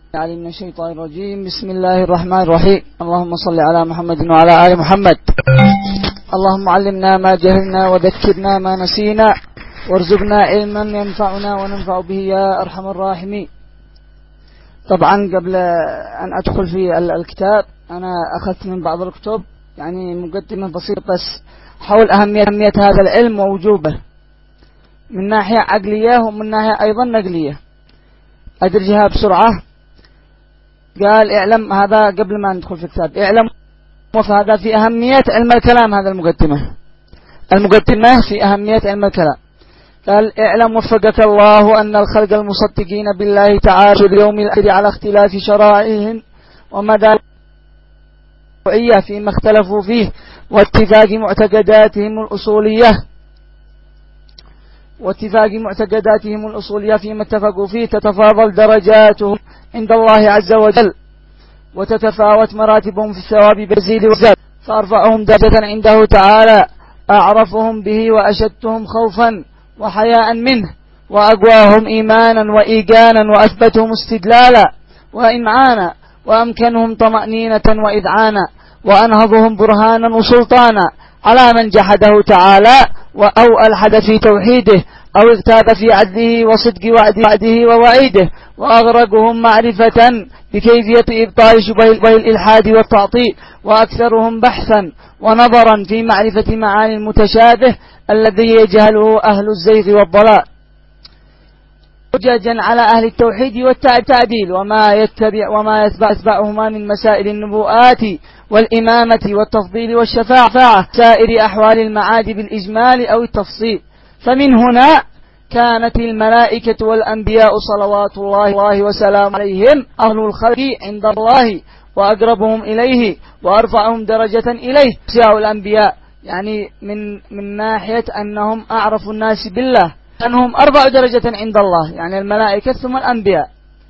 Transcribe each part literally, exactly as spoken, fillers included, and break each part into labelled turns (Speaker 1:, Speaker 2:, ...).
Speaker 1: علي من الشيطان الرجيم. بسم الله الرحمن الرحيم. اللهم صل على محمد وعلى آل محمد. اللهم علمنا ما جهلنا وذكرنا ما نسينا وارزقنا علما ينفعنا وننفع به يا أرحم الراحمين. طبعا قبل أن أدخل في الكتاب أنا أخذت من بعض الكتب يعني مقدمة بسيطة بس حول أهمية, أهمية هذا العلم ووجوبه من ناحية عقلية ومن ناحية أيضا نقلية. أدرجها بسرعة. قال اعلم، هذا قبل ما ندخل في الكتاب، اعلم وهذا في أهمية علم الكلام. هذا المقدمة المقدمة في أهمية علم الكلام. قال اعلم وفقك الله أن الخلق المصدقين بالله تعالى في اليوم الآخر على اختلاف شرائعهم ومدى فيما اختلفوا فيه واتفاق معتقداتهم الأصولية واتفاق معتقداتهم الأصولية فيما اتفقوا فيه تتفاضل درجاتهم عند الله عز وجل وتتفاوت مراتبهم في الثواب بالزيد والزاد، فأرفعهم درجة عنده تعالى أعرفهم به وأشدهم خوفا وحياء منه وأقواهم إيمانا وإيقانا وأثبتهم استدلالا وإمعانا وأمكنهم طمأنينة وإذعانا وأنهضهم برهانا وسلطانا على من جحده تعالى أو ألحد في توحيده أو اغتاب في عدله وصدق وعده ووعيده، وأغرقهم معرفة بكيفية إبطال شبه الإلحاد والتعطيل، وأكثرهم بحثا ونظرا في معرفة معاني المتشابه الذي يجهله أهل الزيغ والضلال، حججا على أهل التوحيد والتعديل وما يتبع وما يتبعهما من مسائل النبوءات والإمامة والتفضيل والشفاعة سائر أحوال المعاد بالإجمال أو التفصيل. فمن هنا كانت الملائكة والأنبياء صلوات الله وسلام عليهم أهل الخلق عند الله وأقربهم إليه وأرفعهم درجة إليه. سياء الأنبياء يعني من من ناحية أنهم أعرف الناس بالله، أنهم أربع درجة عند الله يعني الملائكة ثم الأنبياء.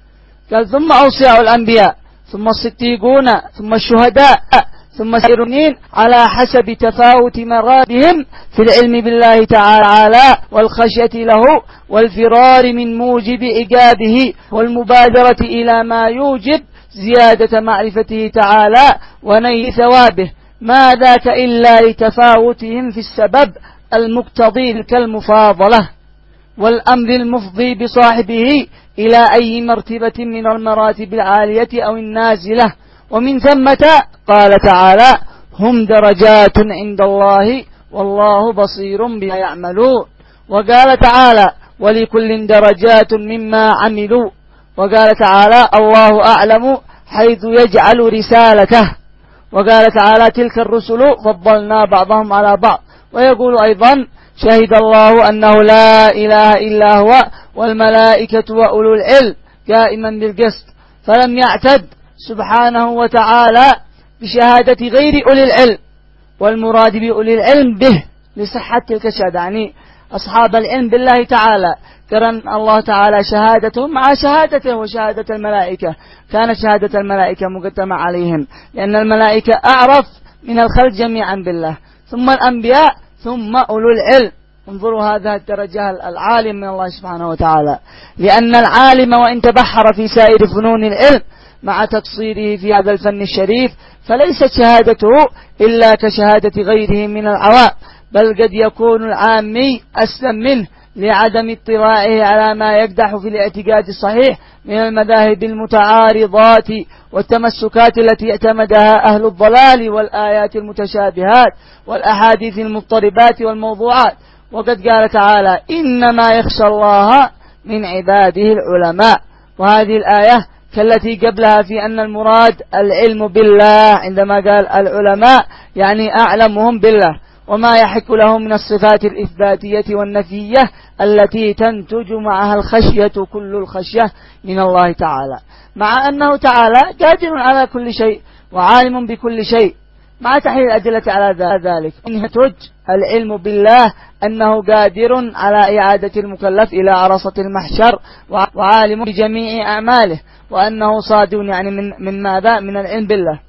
Speaker 1: قال ثم أوصياء الأنبياء ثم الصديقون ثم الشهداء ثم السيرين على حسب تفاوت مراتبهم في العلم بالله تعالى والخشية له والفرار من موجب عقابه والمبادرة إلى ما يوجب زيادة معرفته تعالى ونيل ثوابه، ما ذاك إلا لتفاوتهم في السبب المقتضي كالمفاضلة والأمر المفضي بصاحبه إلى أي مرتبة من المراتب العالية أو النازلة. ومن ثمة قال تعالى هم درجات عند الله والله بصير بما يعملون. وقال تعالى ولكل درجات مما عملوا. وقال تعالى الله أعلم حيث يجعل رسالته. وقال تعالى تلك الرسل فضلنا بعضهم على بعض. ويقول أيضا شهد الله أنه لا إله إلا هو والملائكة وأولو العلم قائما بالقسط، فلم يعتد سبحانه وتعالى بشهادة غير أولي العلم، والمراد بأولي العلم به لصحة تلك الشهادة يعني أصحاب العلم بالله تعالى قرن الله تعالى شهادتهم مع شهادته وشهادة الملائكة. كانت شهادة الملائكة مقدمة عليهم لأن الملائكة أعرف من الخلق جميعا بالله، ثم الأنبياء ثم أولو العلم. انظروا هذا الدرجة العالم من الله سبحانه وتعالى، لأن العالم وإن تبحر في سائر فنون العلم مع تقصيره في هذا الفن الشريف فليست شهادته إلا كشهادة غيره من العوام، بل قد يكون العامي أسلم منه لعدم اطلاعه على ما يقدح في الاعتقاد الصحيح من المذاهب المتعارضات والتمسكات التي اعتمدها أهل الضلال والآيات المتشابهات والأحاديث المضطربات والموضوعات. وقد قال تعالى إنما يخشى الله من عباده العلماء. وهذه الآية كالتي قبلها في أن المراد العلم بالله عندما قال العلماء يعني أعلمهم بالله وما يحق لهم من الصفات الإثباتية والنفية التي تنتج معها الخشية كل الخشية من الله تعالى، مع أنه تعالى قادر على كل شيء وعالم بكل شيء مع تحليل الأدلة على ذلك. ينتج العلم بالله أنه قادر على إعادة المكلف إلى عرصة المحشر وعالم بجميع أعماله، وأنه صادق يعني من من ماذا؟ من العلم بالله،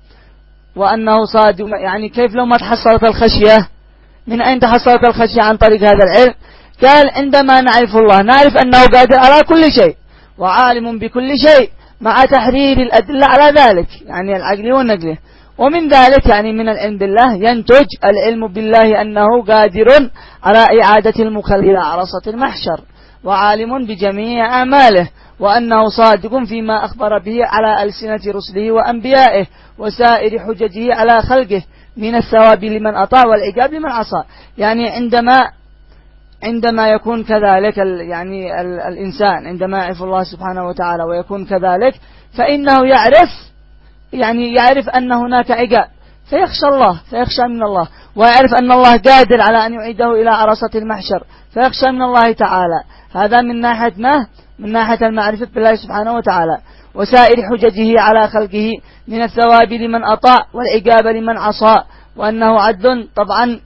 Speaker 1: وأنه صادق يعني كيف لو ما تحصلت الخشية؟ من أين تحصلت الخشية عن طريق هذا العلم؟ قال عندما نعرف الله نعرف أنه قادر على كل شيء وعالم بكل شيء مع تحرير الأدلة على ذلك، يعني العقل والنقل. ومن ذلك يعني من العلم بالله ينتج العلم بالله أنه قادر على إعادة المكلف إلى عرصة المحشر، وعالم بجميع أعماله، وأنه صادق فيما أخبر به على ألسنة رسله وأنبيائه وسائر حججه على خلقه من الثواب لمن أطاع والعقاب لمن عصى. يعني عندما عندما يكون كذلك يعني ال الإنسان عندما يعرف الله سبحانه وتعالى ويكون كذلك، فإنه يعرف يعني يعرف أن هناك عقاب، فيخشى الله، فيخشى من الله، ويعرف أن الله قادر على أن يعيده إلى عرصة المحشر، فيخشى من الله تعالى. هذا من ناحية ما؟ من ناحية المعرفة بالله سبحانه وتعالى وسائر حججه على خلقه من الثواب لمن أطاع والعقاب لمن عصى، وأنه عدل. طبعا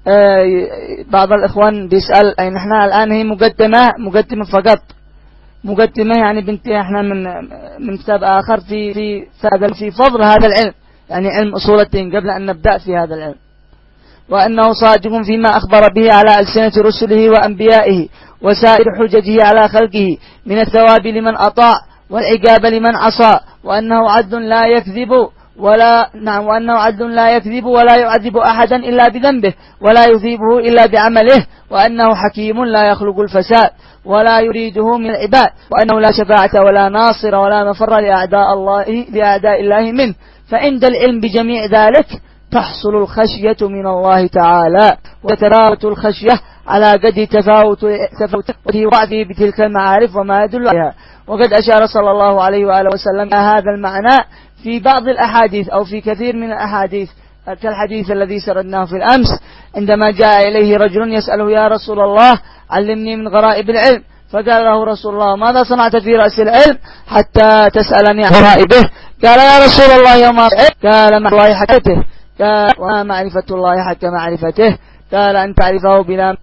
Speaker 1: بعض الإخوان بيسأل أي نحن الآن هي مقدمة مقدمة فقط، مقدمة يعني بنتي احنا من من كتاب آخر في في في فضل هذا العلم، يعني علم أصول الدين، قبل أن نبدأ في هذا العلم. وأنه صادق فيما أخبر به على ألسنة رسله وأنبيائه وسائر حججه على خلقه من الثواب لمن أطاع والعقاب لمن عصى، وأنه عدل لا يكذب ولا نعم وأنه عدل لا يكذب ولا يعذب أحدا إلا بذنبه ولا يثيبه إلا بعمله، وأنه حكيم لا يخلق الفساد ولا يريده من العباد، وأنه لا شفاعة ولا ناصر ولا مفر لأعداء الله لأعداء الله منه. فعند العلم بجميع ذلك تحصل الخشية من الله تعالى، وتتفاوت الخشية على قد تفاوت تفاوته وضعه بتلك المعارف وما يدل عليها. وقد أشار صلى الله عليه وآله وسلم إلى هذا المعنى في بعض الأحاديث أو في كثير من الأحاديث، كالحديث الذي سردناه في الأمس عندما جاء إليه رجل يسأله: يا رسول الله علمني من غرائب العلم. فقال له رسول الله: ماذا صنعت في رأس العلم حتى تسألني عن غرائبه؟ قال: يا رسول الله يوم قال: مع الله حكته. قال: وما معرفة الله حق معرفته؟ قال: أن تعرفه بلا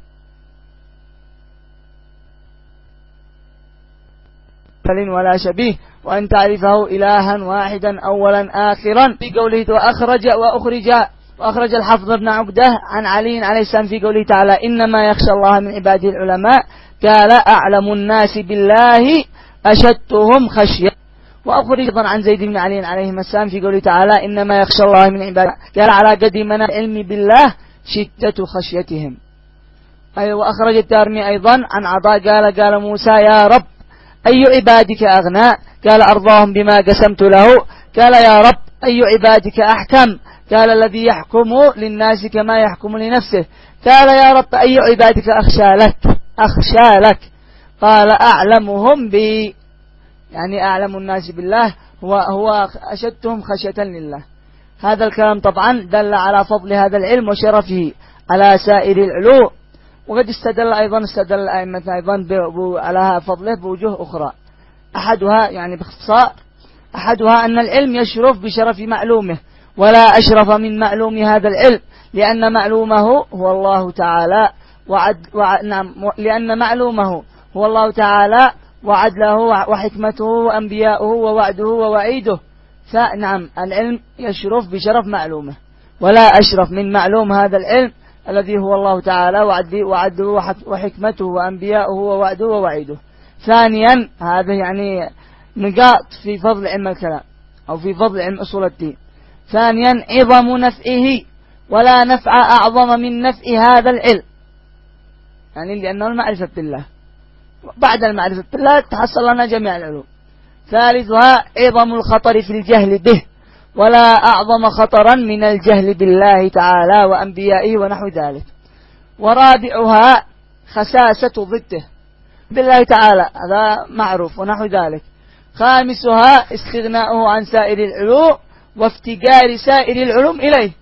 Speaker 1: مثل ولا شبيه، وأن تعرفه إلها واحدا أولا آخرا. في قوله: وأخرج وأخرج وأخرج الحافظ ابن عقدة عن علي عليه السلام في قوله تعالى: إنما يخشى الله من عباده العلماء، قال: أعلم الناس بالله أشدهم خشية. وأخرج أيضا عن زيد بن علي عليه السلام في قوله تعالى: إنما يخشى الله من عباده، قال: على قد من العلم بالله شدة خشيتهم. أي وأخرج الدارمي أيضا عن عطاء قال: قال موسى: يا رب أي عبادك أغنى؟ قال: أرضاهم بما قسمت له. قال: يا رب أي عبادك أحكم؟ قال: الذي يحكم للناس كما يحكم لنفسه. قال: يا رب أي عبادك أخشى لك أخشى لك؟ قال: أعلمهم بي، يعني أعلم الناس بالله هو هو أشدهم خشية لله. هذا الكلام طبعا دل على فضل هذا العلم وشرفه على سائر العلوم. وقد استدل أيضا استدل الأئمة أيضا على فضله بوجوه أخرى. أحدها يعني باختصار أحدها أن العلم يشرف بشرف معلومه، ولا أشرف من معلوم هذا العلم، لأن معلومه هو الله تعالى وعد وع... نعم لأن معلومه هو الله تعالى وعدله وحكمته وأنبياؤه ووعده ووعيده. فنعم العلم يشرف بشرف معلومه، ولا أشرف من معلوم هذا العلم الذي هو الله تعالى وعده وحكمته وأنبياؤه ووعده ووعيده. ثانيا هذا يعني نقاط في فضل علم الكلام أو في فضل علم أصول الدين. ثانيا عظم نفعه، ولا نفع أعظم من نفع هذا العلم، يعني لأنه المعرفة بالله، بعد المعرفة بالله تحصل لنا جميع العلوم. ثالثها عظم الخطر في الجهل به، ولا أعظم خطرا من الجهل بالله تعالى وأنبيائه ونحو ذلك. ورابعها خساسة ضده بالله تعالى، هذا معروف ونحو ذلك. خامسها استغناؤه عن سائر العلوم وافتقار سائر العلوم إليه،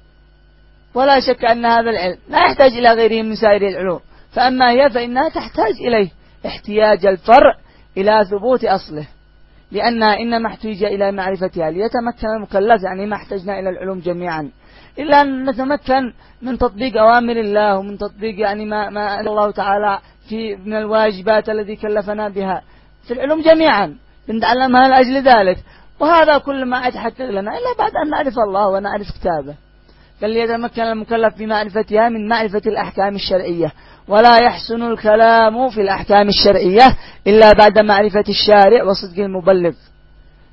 Speaker 1: ولا شك أن هذا العلم لا يحتاج إلى غيره من سائر العلوم، فأما هي فإنها تحتاج إليه احتياج الفرع إلى ثبوت أصله، لأنها إنما احتاج إلى معرفتها ليتمكن المكلف. يعني ما احتجنا إلى العلوم جميعا إلا أن نتمكن من تطبيق أوامر الله ومن تطبيق يعني ما, ما الله تعالى في من الواجبات الذي كلفنا بها في العلوم جميعا، نتعلمها لأجل ذلك. وهذا كل ما يتحقق لنا إلا بعد أن نعرف الله ونعرف كتابه. قال ليتمكن المكلف بمعرفتها من معرفة الأحكام الشرعية، ولا يحسن الكلام في الأحكام الشرعية إلا بعد معرفة الشارع وصدق المبلغ.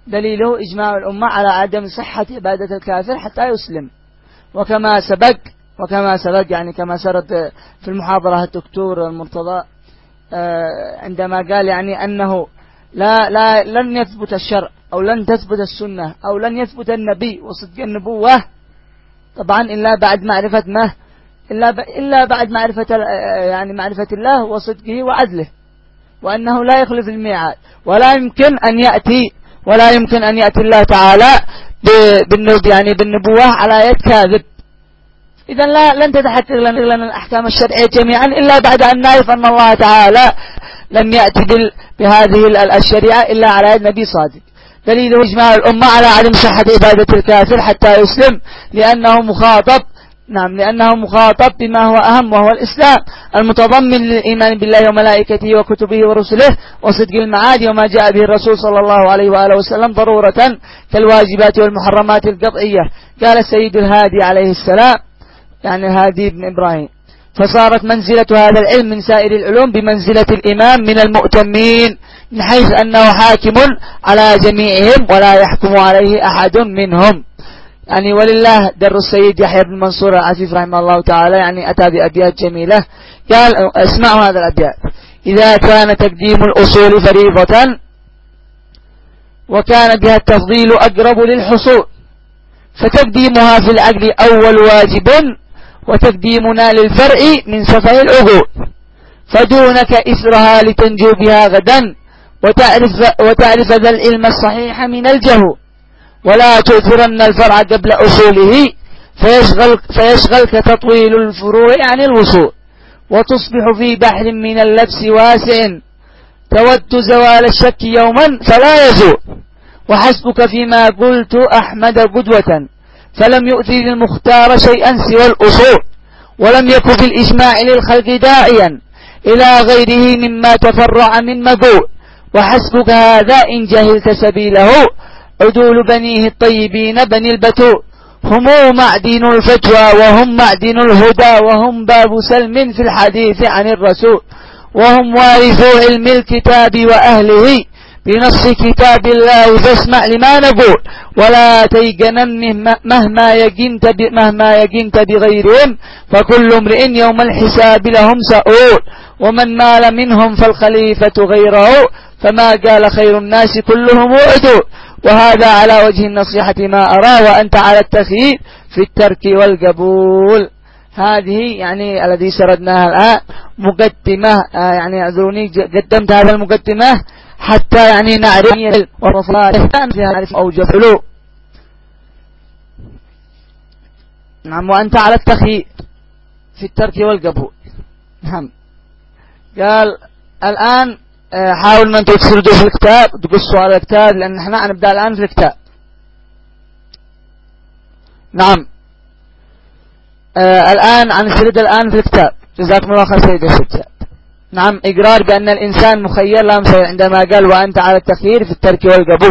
Speaker 1: دليله إجماع الأمة على عدم صحة عبادة الكافر حتى يسلم. وكما سبق وكما سبق يعني كما سرد في المحاضرة الدكتور المرتضى عندما قال يعني أنه لا لا لن يثبت الشرع أو لن تثبت السنة أو لن يثبت النبي وصدق النبوة طبعا إلا بعد معرفة ما إلا إلا بعد معرفة يعني معرفة الله وصدقه وعدله، وأنه لا يخلف الميعاد، ولا يمكن أن يأتي ولا يمكن أن يأتي الله تعالى بالنبي يعني بالنبوة على يد كاذب. إذا لا لن تتحقق لنا الأحكام الشرعية جميعا إلا بعد أن نعرف أن الله تعالى لم يأتي بهذه الشريعة إلا على يد نبي صادق. دليل إجماع الأمة على عدم صحة عبادة الكافر حتى يسلم، لأنه مخاطب نعم لأنه مخاطب بما هو أهم وهو الإسلام المتضمن للإيمان بالله وملائكته وكتبه ورسله وصدق المعاد وما جاء به الرسول صلى الله عليه وآله وسلم ضرورة كالواجبات والمحرمات القطعية. قال السيد الهادي عليه السلام يعني الهادي بن إبراهيم: فصارت منزلة هذا العلم من سائر العلوم بمنزلة الإمام من المؤتمين، من حيث أنه حاكم على جميعهم ولا يحكم عليه أحد منهم. يعني ولله در السيد يحيى بن منصور العفيف رحمه الله تعالى يعني أتى بأبيات جميلة. قال اسمعوا هذا الأبيات: إذا كان تقديم الأصول فريضة وكان بها التفضيل أقرب للحصول، فتقديمها في العقل أول واجب، وتقديمنا للفرع من سفه العقول، فدونك إثرها لتنجو بها غدا، وتعرف, وتعرف ذا العلم الصحيح من الجهو، ولا تؤثرن الفرع قبل أصوله، فيشغل فيشغلك تطويل الفروع عن الوصول، وتصبح في بحر من اللبس واسع، تود زوال الشك يوما فلا يزول، وحسبك فيما قلت أحمد قدوة، فلم يؤذي للمختار شيئا سوى الأصول، ولم يكن بالإجماع للخلق داعيا إلى غيره مما تفرع من مقول، وحسبك هذا إن جهلت سبيله، عدول بنيه الطيبين بني البتول، هم معدن الفتوى وهم معدن الهدى، وهم باب سلم في الحديث عن الرسول، وهم وارثو علم الكتاب وأهله بنص كتاب الله، فاسمع لما نقول ولا تيقنن مهما يقنت مهما يقنت بغيرهم، فكل امرئ يوم الحساب لهم سؤول، ومن مال منهم فالخليفة غيره، فما قال خير الناس كلهم عدول، وهذا على وجه النصيحة ما أرى، وأنت على التخيير في الترك والقبول. هذه يعني الذي سردناها الآن مقدمة، يعني اعذروني قدمت هذا المقدمة حتى يعني نعرف ورفضات نعرف أوجه حلو. نعم، وأنت على التخيير في الترك والقبول. نعم. قال الآن حاول من تسردوا في الكتاب تقصوا على الكتاب، لأن احنا نبدأ الآن في الكتاب. نعم. آه الآن عن سرد الآن في الكتاب. جزاكم الله خير سيد الشتاء. نعم، إقرار بأن الإنسان مخير لا مسير عندما قال وأنت على التخيير في الترك والقبول.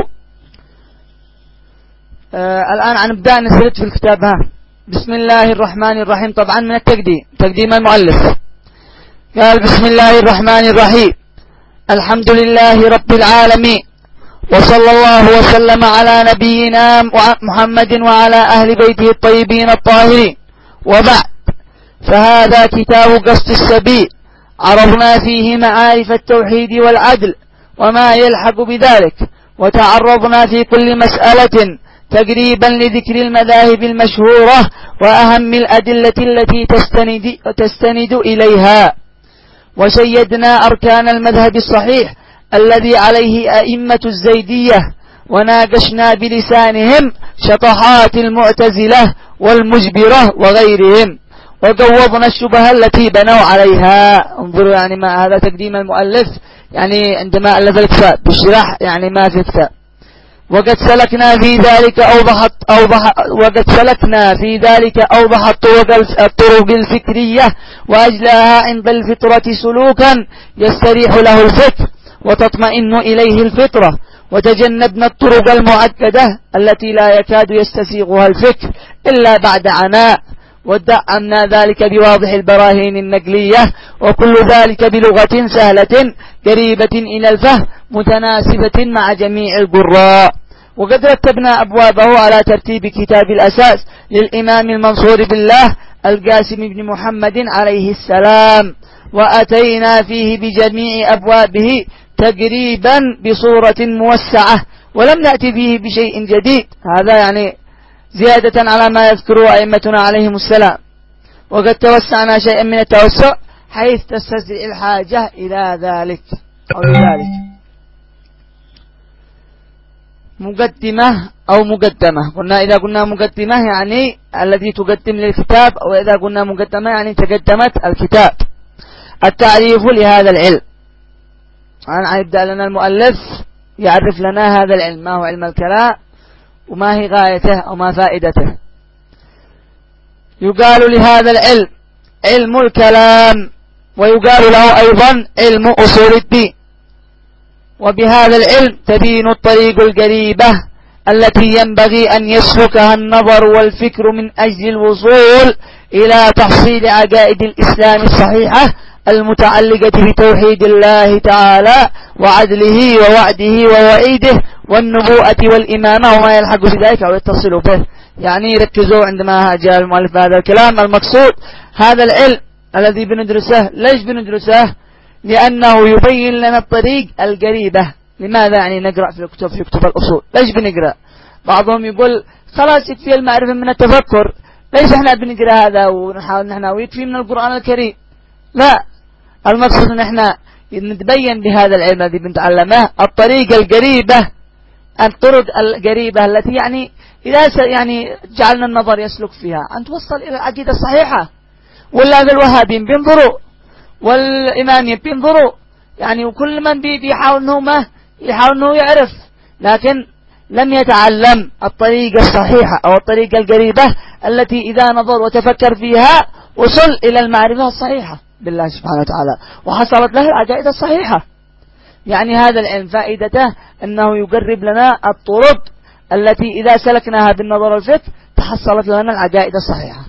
Speaker 1: آه الآن عن نبدأ نسرد في الكتاب. ها بسم الله الرحمن الرحيم. طبعا من التقديم تقديم المؤلف. قال بسم الله الرحمن الرحيم، الحمد لله رب العالمين، وصلى الله وسلم على نبينا محمد وعلى أهل بيته الطيبين الطاهرين، وبعد، فهذا كتاب قصد السبيل، عرضنا فيه معارف التوحيد والعدل وما يلحق بذلك، وتعرضنا في كل مسألة تقريبا لذكر المذاهب المشهورة وأهم الأدلة التي تستند, تستند إليها، وشيدنا أركان المذهب الصحيح الذي عليه أئمة الزيدية، وناقشنا بلسانهم شطحات المعتزلة والمجبرة وغيرهم، وقوضنا الشبهة التي بنوا عليها. انظروا يعني ما هذا تقديم المؤلف يعني عندما ألف الكتاب بالشرح يعني ما في الكتاب. وقد سلكنا في ذلك أوضح أوضح وقد سلكنا في ذلك أوضح الطرق الطرق الفكرية وأجلاها عند الفطرة سلوكا يستريح له الفكر وتطمئن إليه الفطرة، وتجنبنا الطرق المعقدة التي لا يكاد يستسيغها الفكر إلا بعد عناء، ودعمنا ذلك بواضح البراهين النقلية، وكل ذلك بلغة سهلة قريبة إلى الفهم متناسبة مع جميع القراء. وقد رتبنا أبوابه على ترتيب كتاب الأساس للإمام المنصور بالله القاسم بن محمد عليه السلام، وأتينا فيه بجميع أبوابه تقريبا بصورة موسعة، ولم نأتي فيه بشيء جديد. هذا يعني زيادة على ما يذكره أئمتنا عليهم السلام، وقد توسعنا شيئا من التوسع حيث تستدعي الحاجة إلى ذلك أو لذلك. مقدمة أو مقدمة، قلنا إذا قلنا مقدمة يعني الذي تقدم للكتاب، أو إذا قلنا مقدمة يعني تقدمت الكتاب. التعريف لهذا العلم، يعني يبدأ لنا المؤلف يعرف لنا هذا العلم، ما هو علم الكلام وما هي غايته أو ما فائدته. يقال لهذا العلم علم الكلام، ويقال له أيضا علم أصول الدين. وبهذا العلم تبين الطريق القريبة التي ينبغي أن يسلكها النظر والفكر من أجل الوصول إلى تحصيل عقائد الإسلام الصحيحة المتعلقة بتوحيد الله تعالى وعدله ووعده ووعيده والنبوءة والإمامة وما يلحق بذلك أو يتصل به. يعني يركزوا عندما جاء المؤلف هذا الكلام، المقصود هذا العلم الذي بندرسه. ليش بندرسه؟ لأنه يبين لنا الطريق القريبة. لماذا يعني نقرأ في الكتب في كتب الأصول؟ ليش بنقرأ؟ بعضهم يقول خلاص يكفي المعرفة من التفكر، ليش احنا بنقرأ هذا ونحاول نحن ويكفي من القرآن الكريم؟ لا، المقصود ان احنا نتبين بهذا العلم الذي بنتعلمه الطريق القريبة، الطرق القريبة التي يعني إذا يعني جعلنا النظر يسلك فيها أن توصل إلى العقيدة الصحيحة. ولا الوهابين بينظروا والإمامية بينظروا، يعني وكل من بيحاول انه ما يحاول انه يعرف، لكن لم يتعلم الطريقة الصحيحة أو الطريقة القريبة التي إذا نظر وتفكر فيها وصل إلى المعرفة الصحيحة بالله سبحانه وتعالى وحصلت له العقائد الصحيحة. يعني هذا العلم فائدته أنه يقرب لنا الطرق التي إذا سلكناها بالنظر والفكر تحصلت لنا العقائد الصحيحة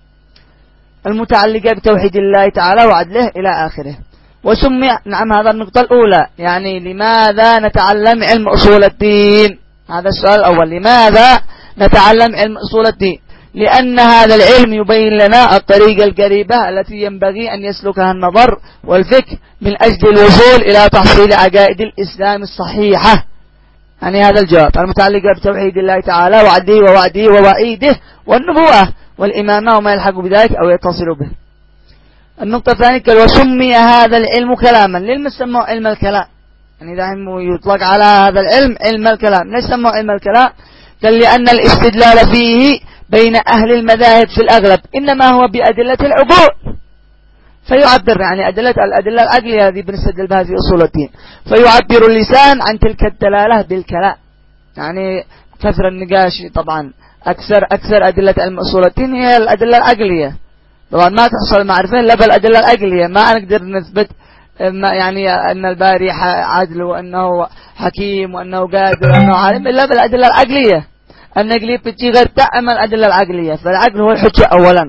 Speaker 1: المتعلقة بتوحيد الله تعالى وعدله إلى آخره. وسمي، نعم هذا النقطة الأولى، يعني لماذا نتعلم علم أصول الدين؟ هذا السؤال الأول، لماذا نتعلم علم أصول الدين؟ لأن هذا العلم يبين لنا الطريقة القريبة التي ينبغي أن يسلكها النظر والفكر من أجل الوصول إلى تحصيل عقائد الإسلام الصحيحة. يعني هذا الجواب المتعلقة بتوحيد الله تعالى وعده ووعده ووعيده والنبوءة والإمامة وما يلحق بذلك أو يتصل به. النقطة الثانية قال وسمي هذا العلم كلاما. ليه سموه علم الكلام؟ يعني دائما يطلق على هذا العلم علم الكلام. ليش سموه علم الكلام؟ قال لأن الاستدلال فيه بين أهل المذاهب في الأغلب إنما هو بأدلة العقول، فيعبر يعني أدلة الأدلة العقلية هذه بنستدل بها في أصول الدين، فيعبر اللسان عن تلك الدلالة بالكلام. يعني كثر النقاش طبعا أكثر أكثر أدلة علم أصول الدين هي الأدلة العقلية. طبعا ما تحصل معرفة إلا بالأدلة العقلية، ما نقدر نثبت يعني أن الباري عادل وأنه حكيم وأنه قادر وأنه عالم إلا بالأدلة العقلية. النقلية بتجي غير تعمل الأدلة العقلية، فالعقل هو الحجة أولا.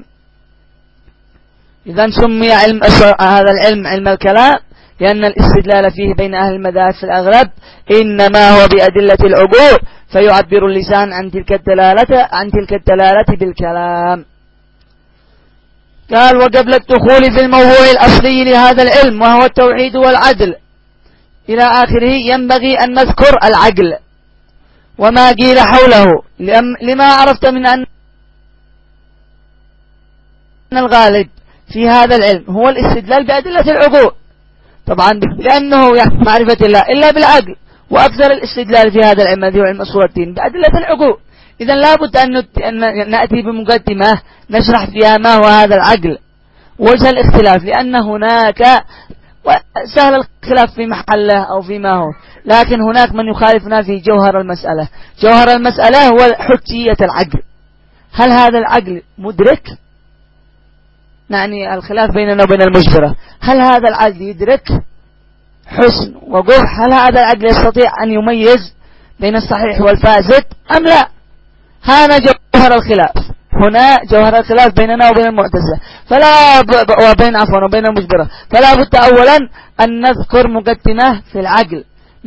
Speaker 1: إذا سمي علم هذا العلم علم الكلام لأن الاستدلال فيه بين أهل المذاهب في الأغلب إنما هو بأدلة العقول، فيعبر اللسان عن تلك الدلالة عن تلك الدلالة بالكلام. قال وقبل الدخول في الموضوع الأصلي لهذا العلم وهو التوحيد والعدل إلى آخره ينبغي أن نذكر العقل وما قيل حوله، لما عرفت من أن الغالب في هذا العلم هو الاستدلال بأدلة العقول، طبعا لأنه معرفة الله إلا بالعقل، وأكثر الاستدلال في هذا العلم الذي هو علم أصول الدين بأدلة العقول. إذا لابد أن نأتي بمقدمة نشرح فيها ما هو هذا العقل وجه الاختلاف، لأن هناك سهل الخلاف في محله أو فيما هو، لكن هناك من يخالفنا في جوهر المسألة. جوهر المسألة هو حجية العقل. هل هذا العقل مدرك؟ يعني الخلاف بيننا وبين المجبرة، هل هذا العقل يدرك حسن وقبح؟ هل هذا العقل يستطيع أن يميز بين الصحيح والفاسد أم لا؟ هذا جوهر الخلاف. هنا جوهر الخلاف بيننا وبين المعتزلة فلا ب... وبين عفوا وبين المجبرة. فلا بد أولا أن نذكر مقدمة في العقل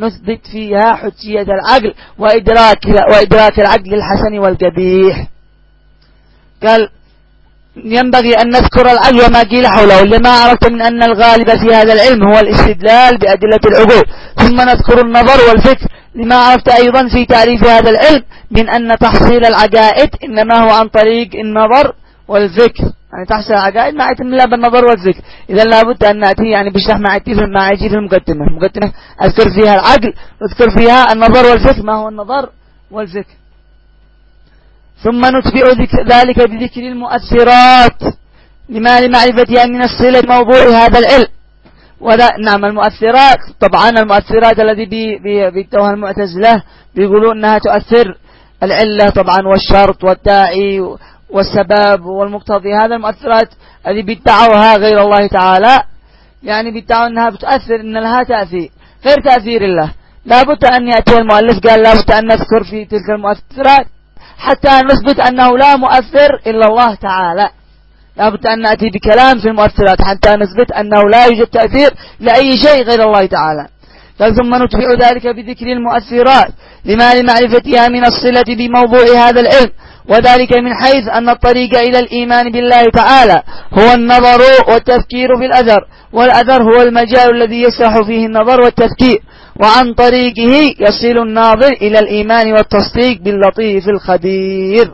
Speaker 1: نثبت فيها حجية العقل وإدراك, وإدراك العقل الحسن والقبيح. قال ينبغي أن نذكر العقل وما قيل حوله لما عرفت من أن الغالب في هذا العلم هو الاستدلال بأدلة العقول، ثم نذكر النظر والفكر لما عرفت أيضا في تعريف هذا العلم من أن تحصيل العقائد إنما هو عن طريق النظر والفكر. يعني تحصيل العقائد ما يتم إلا بالنظر والفكر. إذا لابد أن نأتي يعني بشرح ما يأتي في ما يجي في المقدمة. المقدمة أذكر فيها العقل واذكر فيها النظر والفكر. ما هو النظر والفكر؟ ثم نتبع ذلك بذكر المؤثرات لما لمعرفتها من الصلة موضوع هذا العلم. ولا نعم المؤثرات طبعا المؤثرات الذي بيتوها المعتزلة بيقولون أنها تؤثر العلة طبعا والشرط والداعي والسبب والمقتضي. هذا المؤثرات الذي بيدعوها غير الله تعالى، يعني بيدعوا أنها بتؤثر، أن لها تأثير غير تأثير الله. لابد أن يأتي المؤلف قال لابد أن نذكر في تلك المؤثرات حتى نثبت أنه لا مؤثر إلا الله تعالى. لابد أن نأتي بكلام في المؤثرات حتى نثبت أنه لا يوجد تأثير لأي شيء غير الله تعالى. ثم نتبع ذلك بذكر المؤثرات لما لمعرفتها من الصلة بموضوع هذا العلم، وذلك من حيث أن الطريق إلى الإيمان بالله تعالى هو النظر والتفكير في الأثر، والأثر هو المجال الذي يسرح فيه النظر والتفكير، وعن طريقه يصل الناظر إلى الإيمان والتصديق باللطيف الخبير.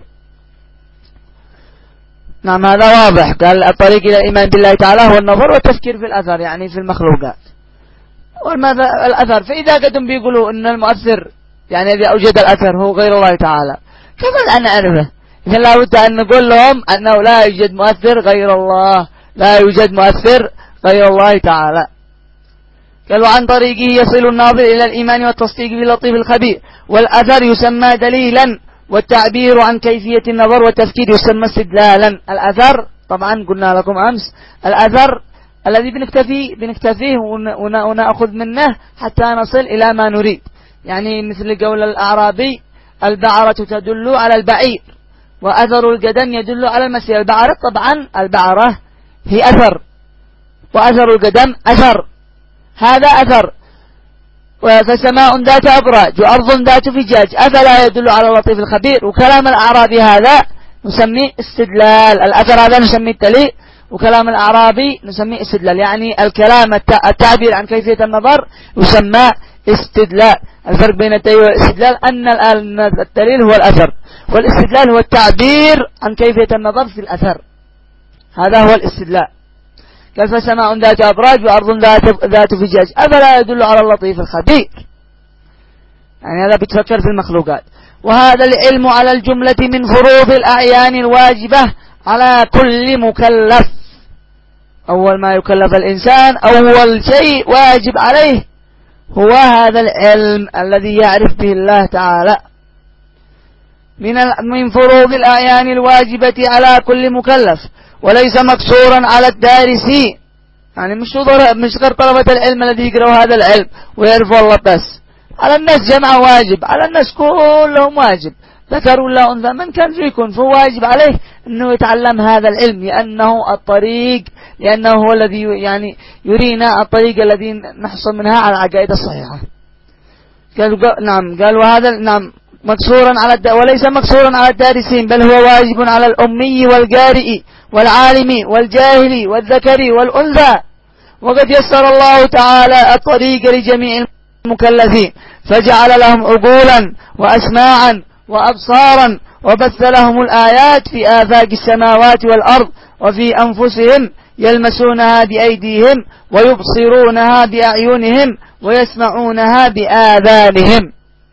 Speaker 1: نعم هذا واضح. قال الطريق إلى الإيمان بالله تعالى هو النظر والتفكير في الأثر، يعني في المخلوقات. والماذا الأثر؟ فإذا قدم بيقولوا أن المؤثر يعني إذا أوجد الأثر هو غير الله تعالى، كيف أن نعرفه؟ إذن لابد أن نقول لهم أنه لا يوجد مؤثر غير الله، لا يوجد مؤثر غير الله تعالى. قالوا عن طريقه يصل الناظر إلى الإيمان والتصديق باللطيف الخبير. والأثر يسمى دليلا، والتعبير عن كيفية النظر والتفكير يسمى استدلالا. الأثر طبعا قلنا لكم أمس الأثر الذي بنكتفي بنكتفيه ونأخذ منه حتى نصل إلى ما نريد. يعني مثل قول الأعرابي البعرة تدل على البعير وأثر القدم يدل على المسير. البعرة طبعا البعرة هي أثر، وأثر القدم أثر، هذا أثر. فسماء ذات أبراج وأرض ذات فجاج أفلا يدل على اللطيف الخبير. وكلام الأعرابي هذا نسميه استدلال. الأثر هذا نسميه الدليل، وكلام الأعرابي نسميه استدلال. يعني الكلام التعبير عن كيفية النظر يسمى استدلال. الفرق بين الدليل والاستدلال أن الدليل هو الأثر، والاستدلال هو التعبير عن كيفية النظر في الأثر. هذا هو الاستدلال. قال فسماء ذات أبراج وأرض ذات, ذات فجاج أفلا يدل على اللطيف الخبير. يعني هذا بتفكر في المخلوقات. وهذا العلم على الجملة من فروض الأعيان الواجبة على كل مكلف. أول ما يكلف الإنسان أول شيء واجب عليه هو هذا العلم الذي يعرف به الله تعالى. من من فروض الأعيان الواجبة على كل مكلف، وليس مقصورا على الدارسين. يعني مش مش غير طلبة العلم الذي يقرأوا هذا العلم ويعرفوا الله بس. على الناس جمع واجب، على الناس كلهم واجب، ذكر ولا أنثى من كان فيكم، فهو واجب عليه أنه يتعلم هذا العلم، لأنه الطريق، لأنه هو الذي يعني يرينا الطريق الذي نحصل منها على العقائد الصحيحة. قال نعم قال وهذا نعم مقصورا على الد... وليس مقصورا على الدارسين، بل هو واجب على الأمي والقارئ والعالم والجاهل والذكر والأنثى. وقد يسر الله تعالى الطريق لجميع المكلفين، فجعل لهم عقولا وأسماعا وأبصارا، وبث لهم الآيات في آفاق السماوات والأرض وفي أنفسهم، يلمسونها بأيديهم ويبصرونها بأعينهم ويسمعونها بآذانهم.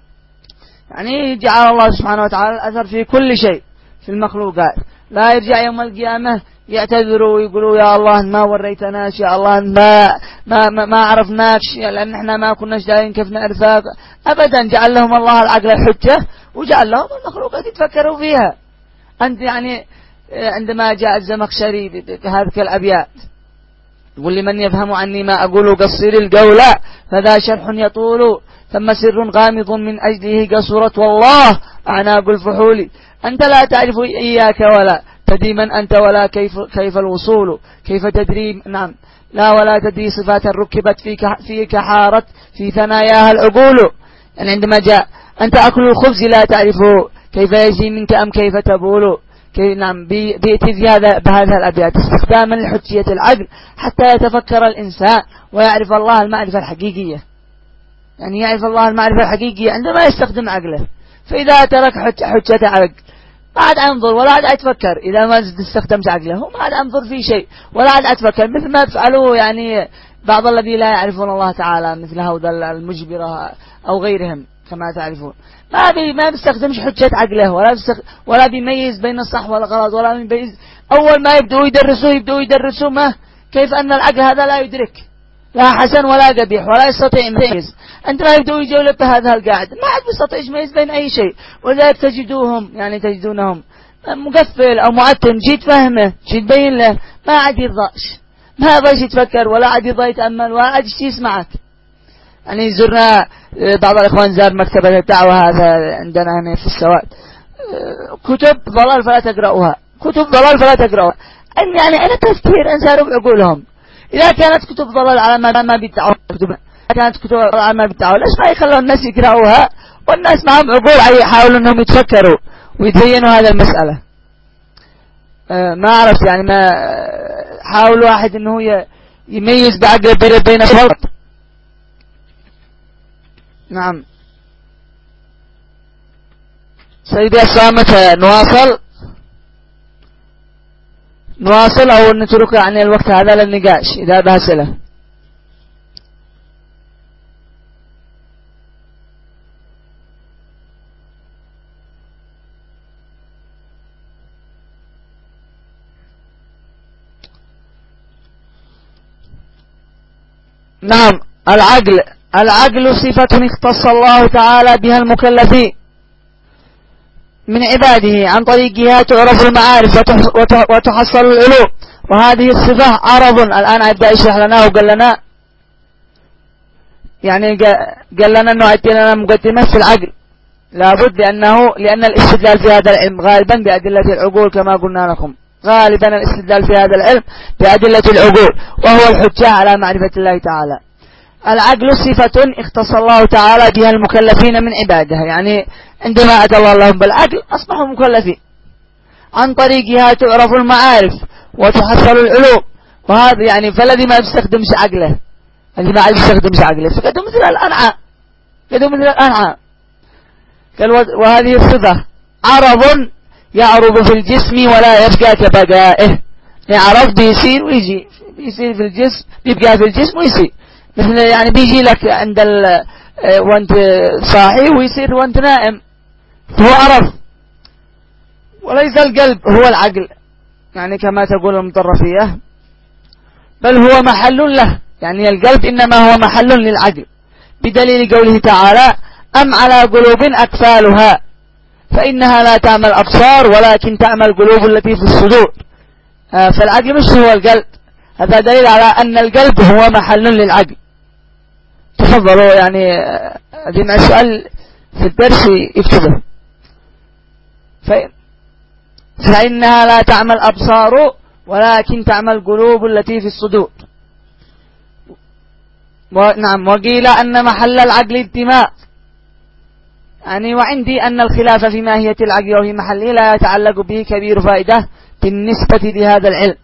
Speaker 1: يعني جعل الله سبحانه وتعالى الأثر في كل شيء في المخلوقات. لا يرجع يوم القيامة يعتذروا ويقولوا يا الله ما وريتناش، يا الله ما ما ما, ما عرفناكش، لأن احنا ما كناش داين كيف نعرفك. أبدا، جعل لهم الله العقل الحجة، وجعل لهم المخلوقات يتفكروا فيها. أنت يعني عندما جاء الزمخشري بهذه الأبيات يقول لمن يفهم عني ما أقول قصير القول فذا شرح يطول، ثم سر غامض من أجله قصرت والله أعناق الفحول. أنت لا تعرف إياك ولا تدري من أنت ولا كيف كيف الوصول، كيف تدري نعم لا ولا تدري صفات ركبت فيك, فيك حارت في ثناياها العقول. يعني عندما جاء أن تأكل الخبز لا تعرفه كيف يجي منك أم كيف تبول. كي نعم بيأتي في هذا بهذا الأبيات استخداما لحجية العقل حتى يتفكر الإنسان ويعرف الله المعرفة الحقيقية. يعني يعرف الله المعرفة الحقيقية عندما يستخدم عقله. فإذا ترك حجة عقل ما عاد أنظر ولا عاد أتفكر. إذا ما استخدمت عقله ما عاد أنظر في شيء ولا عاد أتفكر، مثل ما يفعلوا يعني بعض الذين لا يعرفون الله تعالى مثل هؤلاء المجبرة أو غيرهم كما تعرفون. ما بي ما بيستخدمش حجة عقله ولا بيستخ... ولا بيميز بين الصح والغلط ولا بيميز. أول ما يبدأوا يدرسوا يبدأوا يدرسوا ما كيف أن العقل هذا لا يدرك لا حسن ولا قبيح ولا يستطيع يميز. عندما يبدأوا يجولوا بهذا القاعد ما عاد بيستطيع يميز بين أي شيء. ولذلك تجدوهم يعني تجدونهم مقفل أو معتم جيت فهمه جيت بين له ما عاد يرضاش، ما يبغاش يتفكر ولا عاد يبغى يتأمل ولا عاد يسمعك. يعني زرنا بعض الإخوان زار مكتبة الدعوة هذا عندنا هنا في السواد، كتب ضلال فلا تقرأوها، كتب ضلال فلا تقرأوها. يعني أنا تفكير أنسان بعقولهم. إذا كانت كتب ضلال على ما ما بيدعوا كتب كانت كتب على ما بيدعوا ليش ما يخلوا الناس يقرأوها والناس معهم عقول يحاولوا أنهم يتفكروا ويتبينوا هذا المسألة. أه ما عرفت يعني ما حاول واحد أنه يميز بعقله بين الغلط. نعم سيدي السلامة نواصل نواصل أو نترك يعني الوقت هذا للنقاش إذا بأسئلة. نعم العقل العقل صفة اختص الله تعالى بها المكلفين من عباده عن طريقها تعرف المعارف وتحصل العلوم. وهذه الصفة عرض الآن يبدأ يشرح لنا وقال لنا يعني قال لنا أنه أتي لنا مقدمة في العقل لابد لأنه لأن الاستدلال في هذا العلم غالبا بأدلة العقول كما قلنا لكم. غالبا الاستدلال في هذا العلم بأدلة العقول وهو الحجة على معرفة الله تعالى. العقل صفة اختص الله تعالى بها المكلفين من عباده، يعني عندما أتى الله لهم بالعقل أصبحوا مكلفين. عن طريقها تعرف المعارف وتحصل العلوم. وهذا يعني فالذي ما يستخدمش عقله الذي ما يستخدمش عقله فقد مثل الأنعام قد مثل الأنعام. وهذه الصفة عرض يعرض في الجسم ولا يبقى كبقائه. يعرض بيصير ويجي بيصير في الجسم بيبقى في الجسم ويصير مثل يعني بيجي لك عند ال وانت صاحي ويصير وانت نائم هو عرض. وليس القلب هو العقل يعني كما تقول المطرفية بل هو محل له. يعني القلب إنما هو محل للعقل بدليل قوله تعالى أم على قلوب أقفالها فإنها لا تعمل أبصار ولكن تعمل قلوب التي في الصدور. آه فالعقل مش هو القلب. هذا دليل على أن القلب هو محل للعقل. تفضلوا يعني هذه مع السؤال في الدرس يكتبه. فإنها لا تعمل أبصار ولكن تعمل قلوب التي في الصدور. نعم وقيل أن محل العقل الدماغ يعني وعندي أن الخلاف في ماهية العقل وفي محله لا يتعلق به كبير فائدة بالنسبة لهذا العلم.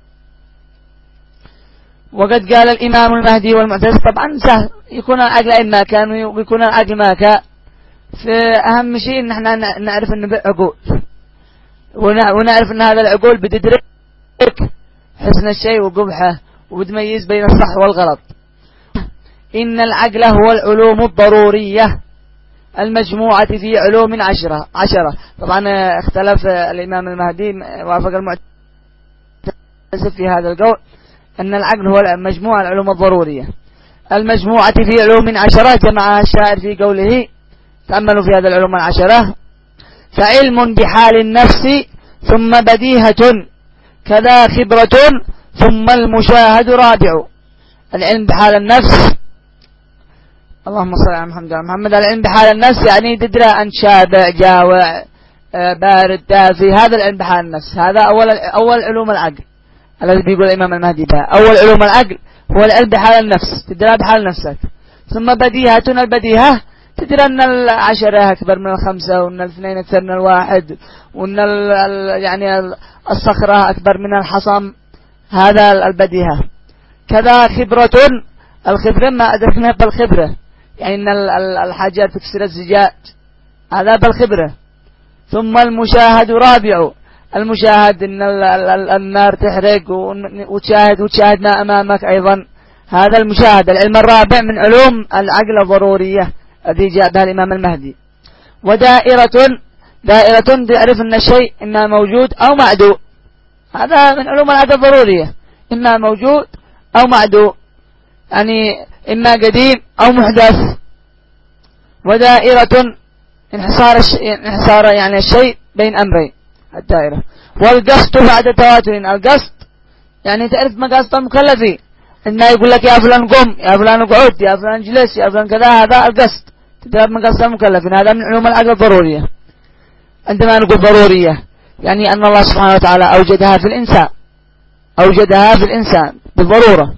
Speaker 1: وقد قال الإمام المهدي والمعتزلة طبعا سهل يكون العقل إن ما كان ويكون العقل ما كان. فأهم شيء إن احنا نعرف إنه عقول ونعرف إن هذا العقول بتدرك حسن الشيء وقبحه وبتميز بين الصح والغلط. إن العقل هو العلوم الضرورية المجموعة في علوم عشرة عشرة. طبعا اختلف الإمام المهدي وافق المعتزلة في هذا القول أن العقل هو مجموعة العلوم الضرورية المجموعة في علوم عشرة جمعها الشاعر في قوله تأملوا في هذا العلوم العشرة فعلم بحال النفس ثم بديهة كذا خبرة ثم المشاهد رابع. العلم بحال النفس اللهم صل على محمد محمد. العلم بحال النفس يعني تدرى أن شابع جاوع بارد دافي. هذا العلم بحال النفس هذا أول أول علوم العقل الذي بيقول الإمام المهدي بها. أول علوم العقل هو العلم بحال النفس، تدرى بحال نفسك. ثم بديهة، البديهة تدرى أن العشرة أكبر من الخمسة، وأن الاثنين أكثر من الواحد، وأن يعني الصخرة أكبر من الحصم، هذا البديهة. كذا خبرة، الخبرة ما أدركنا بالخبرة، يعني أن الحجر تكسر الزجاج، هذا بالخبرة. ثم المشاهد رابع، المشاهد أن النار تحرق وتشاهد وتشاهد ما أمامك أيضا، هذا المشاهد، العلم الرابع من علوم العقل الضرورية الذي جاء بها الإمام المهدي. ودائرة، دائرة تعرف أن الشيء إما موجود أو معدوم، هذا من علوم العقل الضرورية، إما موجود أو معدوم، يعني إما قديم أو محدث. ودائرة انحصار الشيء، انحصار يعني الشيء بين أمرين، الدائرة. والقسط بعد تواتر، القسط يعني تعرف مقاصد المكلفين، إنه يقول لك يا فلان قم، يا فلان اقعد، يا فلان جلس، يا فلان كذا، هذا القسط، تعرف مقاصد المكلفين، هذا من علوم العقل الضرورية. عندما نقول ضرورية يعني أن الله سبحانه وتعالى أوجدها في الإنسان، أوجدها في الإنسان بالضرورة.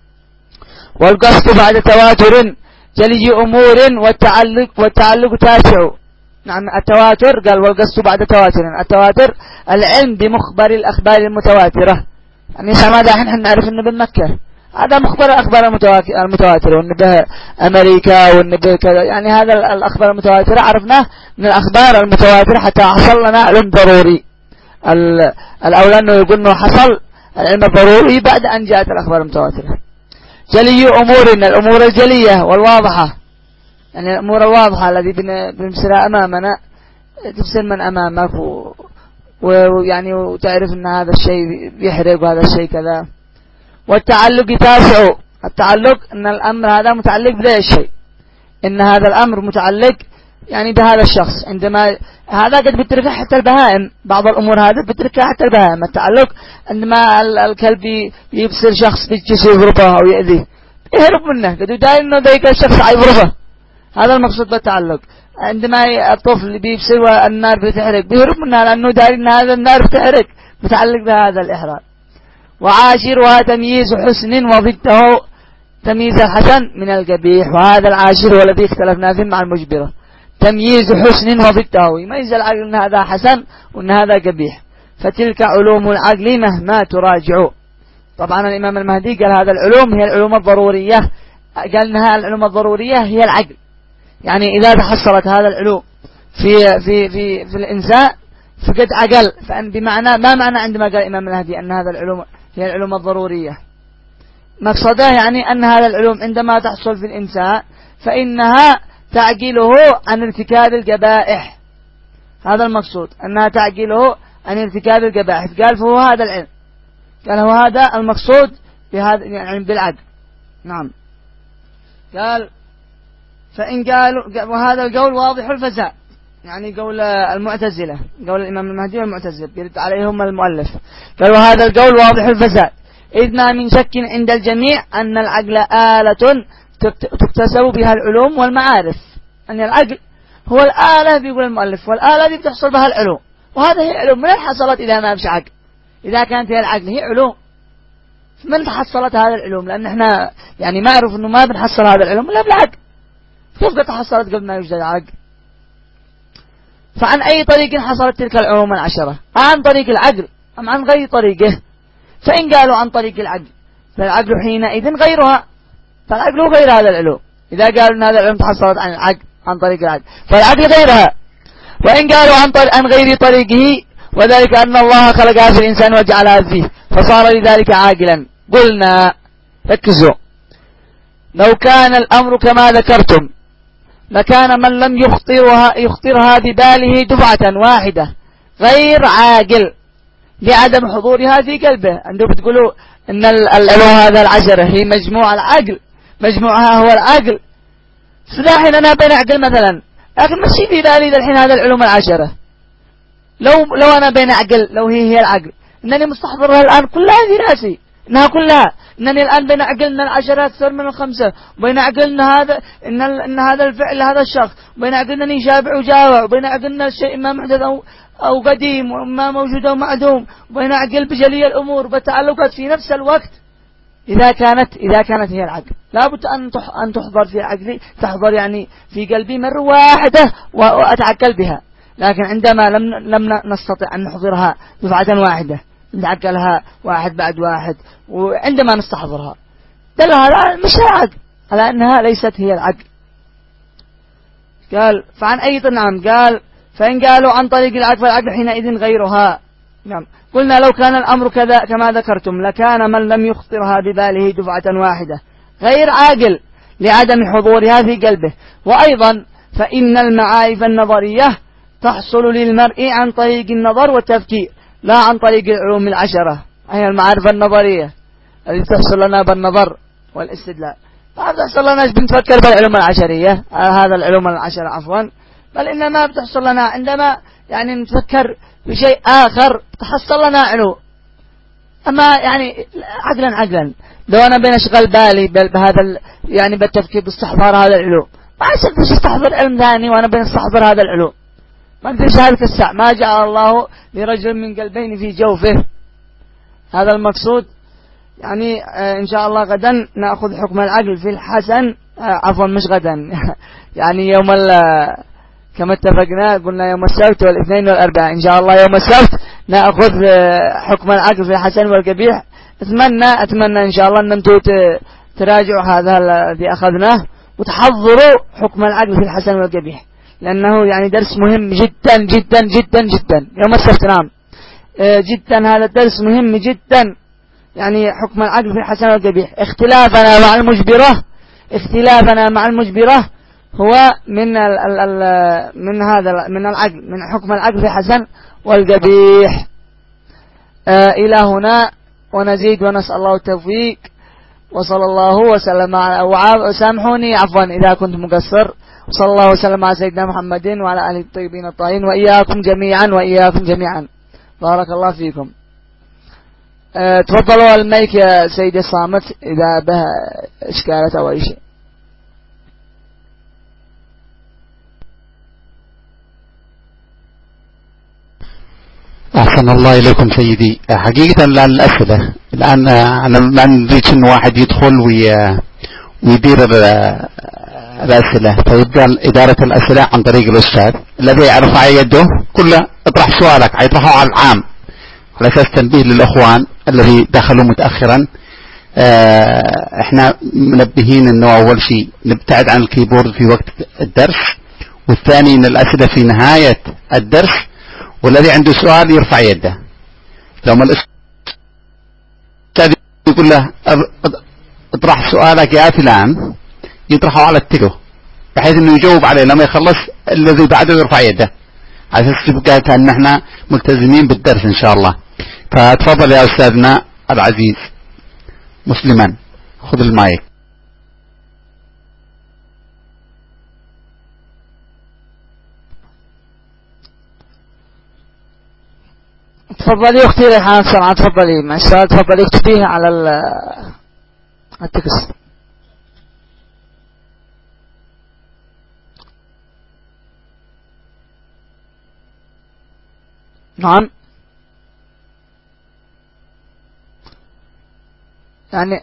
Speaker 1: والقسط بعد تواتر جلي أمور والتعلق، والتعلق تاسع. نعم التواتر قال والقسط بعد تواتر، التواتر العلم بمخبر الأخبار المتواترة، يعني ماذا احنا نعرف أن بمكة هذا مخبر الأخبار المتواترة، وأن به أمريكا وأن به كذا، يعني هذا الأخبار المتواترة عرفناه من الأخبار المتواترة حتى حصل لنا علم ضروري. الأولى أنه يقول أنه حصل العلم الضروري بعد أن جاءت الأخبار المتواترة. جلي أمور، الأمور الجلية والواضحة، يعني الأمور الواضحة الذي بنبصرها أمامنا، تبصر من أمامك ويعني وتعرف أن هذا الشيء بيحرق وهذا الشيء كذا. والتعلق تاسع، التعلق أن الأمر هذا متعلق بذا الشيء، إن هذا الأمر متعلق يعني بهذا الشخص، عندما هذا قد بتركه حتى البهائم، بعض الأمور هذا بتركها حتى البهائم. التعلق عندما الكلب يبصر شخص بيجي يضربه أو يأذيه يهرب منه، قد يدعي إنه ذلك الشخص عيضربه، هذا المقصود بالتعلق. عندما الطفل بيبصر والنار بتحرق بيهرب منها لأنه داري إن هذا النار بتحرق، متعلق بهذا الإحراق. وعاشرها تمييز حسن وضده تمييز الحسن من القبيح، وهذا العاشر هو الذي اختلفنا فيه مع المجبرة، تمييز حسن وضده، يميز العقل أن هذا حسن وأن هذا قبيح. فتلك علوم العقل مهما تراجع. طبعا الإمام المهدي قال هذا العلوم هي العلوم الضرورية، قال أنها العلوم الضرورية هي العقل، يعني إذا تحصلت هذا العلوم في في في في الإنسان فقد عقل. فأن بمعنى ما معنى عندما قال الإمام المهدي أن هذا العلوم هي العلوم الضرورية، مقصده يعني أن هذا العلوم عندما تحصل في الإنسان فإنها تعقله عن ارتكاب القبائح، هذا المقصود، أنها تعقله عن ارتكاب القبائح. قال فهو هذا العلم، قال هو هذا المقصود بهذا يعني بالعقل. نعم قال فإن قالوا، وهذا القول واضح الفساد، يعني قول المعتزلة، قول الإمام المهدي والمعتزلة يرد عليهم المؤلف، قال وهذا القول واضح الفساد، إذ ما من شك عند الجميع أن العقل آلة تكتسب بها العلوم والمعارف، أن العقل هو الآلة بيقول المؤلف، والآلة دي بتحصل بها العلوم، وهذا هي علوم. من حصلت إذا ما فيش عقل؟ إذا كانت هي العقل هي علوم، من تحصلت هذا العلوم؟ لأن احنا يعني ما أعرف أنه ما بنحصل هذا العلوم إلا بالعقل. كيف قد تحصلت قبل ما يوجد عقل؟ فعن أي طريق حصلت تلك العلوم العشرة؟ عن طريق العقل أم عن غير طريقه؟ فإن قالوا عن طريق العقل فالعقل حينئذ غيرها، فالعقل غير هذا العلوم. إذا قالوا أن هذا العلوم تحصلت عن العقل عن طريق العقل فالعقل غيرها. وإن قالوا عن, طريق عن غير طريقه وذلك أن الله خلقها في الإنسان وجعلها فيه فصار لذلك عاقلا، قلنا ركزوا، لو كان الأمر كما ذكرتم لكان من لم يخطرها, يخطرها بباله دفعة واحدة غير عاقل لعدم حضورها في قلبه. عندما بتقولوا ان العلوم هذا العشرة هي مجموع العقل، مجموعها هو العقل، فدحين انا بين عقل مثلا، لكن ماشي في بالي الحين هذا العلوم العشرة، لو لو انا بين عقل، لو هي هي العقل انني مستحضرها الان كلها في راسي، انها كلها، انني الان بين عقل ان العشرة اكثر من الخمسة، وبين عقل ان هذا ان, إن هذا الفعل هذا الشخص، وبين عقل انني شابع وجاوع، وبين عقل ان الشيء ما محدث او أو قديم وما موجود أو معدوم، وبين عقل بجلية الأمور بتعلقات في نفس الوقت، إذا كانت إذا كانت هي العقل لابد أن أن تحضر في عقلي، تحضر يعني في قلبي مرة واحدة وأتعقل بها. لكن عندما لم لم نستطع أن نحضرها دفعة واحدة، نتعقلها واحد بعد واحد، وعندما نستحضرها دل هذا مش العقل على أنها ليست هي العقل. قال فعن أي نعم قال فإن قالوا عن طريق العقل فالعقل حينئذ غيرها. نعم قلنا لو كان الأمر كذا كما ذكرتم لكان من لم يخطرها بباله دفعة واحدة غير عاقل لعدم حضورها في قلبه. وأيضا فإن المعارف النظرية تحصل للمرء عن طريق النظر والتفكير لا عن طريق العلوم العشرة. هي المعارف النظرية التي تحصل لنا بالنظر والاستدلال، ما بتحصل لنا بنتفكر بالعلوم العشرية هذا العلوم العشرة عفوا، بل إنما بتحصل لنا عندما يعني نتفكر بشيء آخر تحصل لنا علوم. أما يعني عقلا عقلا لو أنا بنشغل بالي بهذا يعني بالتفكير باستحضار هذا العلوم ما أقدرش استحضر علم ثاني وأنا بنستحضر هذا العلوم، ما أقدرش هذا الساعة. ما جعل الله لرجل من قلبين في جوفه. هذا المقصود. يعني إن شاء الله غدا نأخذ حكم العقل في الحسن، عفوا مش غدا يعني يوم كما اتفقنا قلنا يوم السبت والاثنين والأربعاء إن شاء الله يوم السبت نأخذ حكم العقل في الحسن والقبيح. أتمنى أتمنى إن شاء الله أن أنتم تراجعوا هذا الذي أخذناه وتحضروا حكم العقل في الحسن والقبيح، لأنه يعني درس مهم جدا جدا جدا جدا يوم السبت. نعم جدا هذا الدرس مهم جدا، يعني حكم العقل في الحسن والقبيح. اختلافنا مع المجبرة اختلافنا مع المجبرة هو من ال ال ال من هذا من العقل من حكم العقل في الحسن والقبيح. آه إلى هنا ونزيد ونسأل الله التوفيق، وصلى الله وسلم على سامحوني عفوا إذا كنت مقصر. وصلى الله وسلم على سيدنا محمد وعلى آله الطيبين الطاهرين وإياكم جميعا وإياكم جميعا. بارك الله فيكم. أه تفضلوا المايك يا سيدي الصامت إذا به إشكالات أو أي شيء.
Speaker 2: أحسن الله إليكم سيدي. حقيقة الآن الأسئلة الآن أنا ما نريد إن واحد يدخل ويدير الأسئلة، فيبدأ إدارة الأسئلة عن طريق الأستاذ الذي يعرف على يده كله. اطرح سؤالك يطرحه على العام على أساس تنبيه للأخوان الذي دخلوا متأخرا. اه احنا منبهين انه اول شيء نبتعد عن الكيبورد في وقت الدرس، والثاني ان الأسئلة في نهاية الدرس، والذي عنده سؤال يرفع يده. لو ما الأستاذ يقول له اطرح سؤالك يا فلان يطرحه على التلو بحيث انه يجاوب عليه، لما يخلص الذي بعده يرفع يده على اساس تبقى كأن احنا ملتزمين بالدرس ان شاء الله. فتفضل يا أستاذنا العزيز مسلما، خذ المايك.
Speaker 1: تفضلي اختي ريحان سمعة، تفضلي مع السؤال، تفضلي اكتبيه على التكست. نعم يعني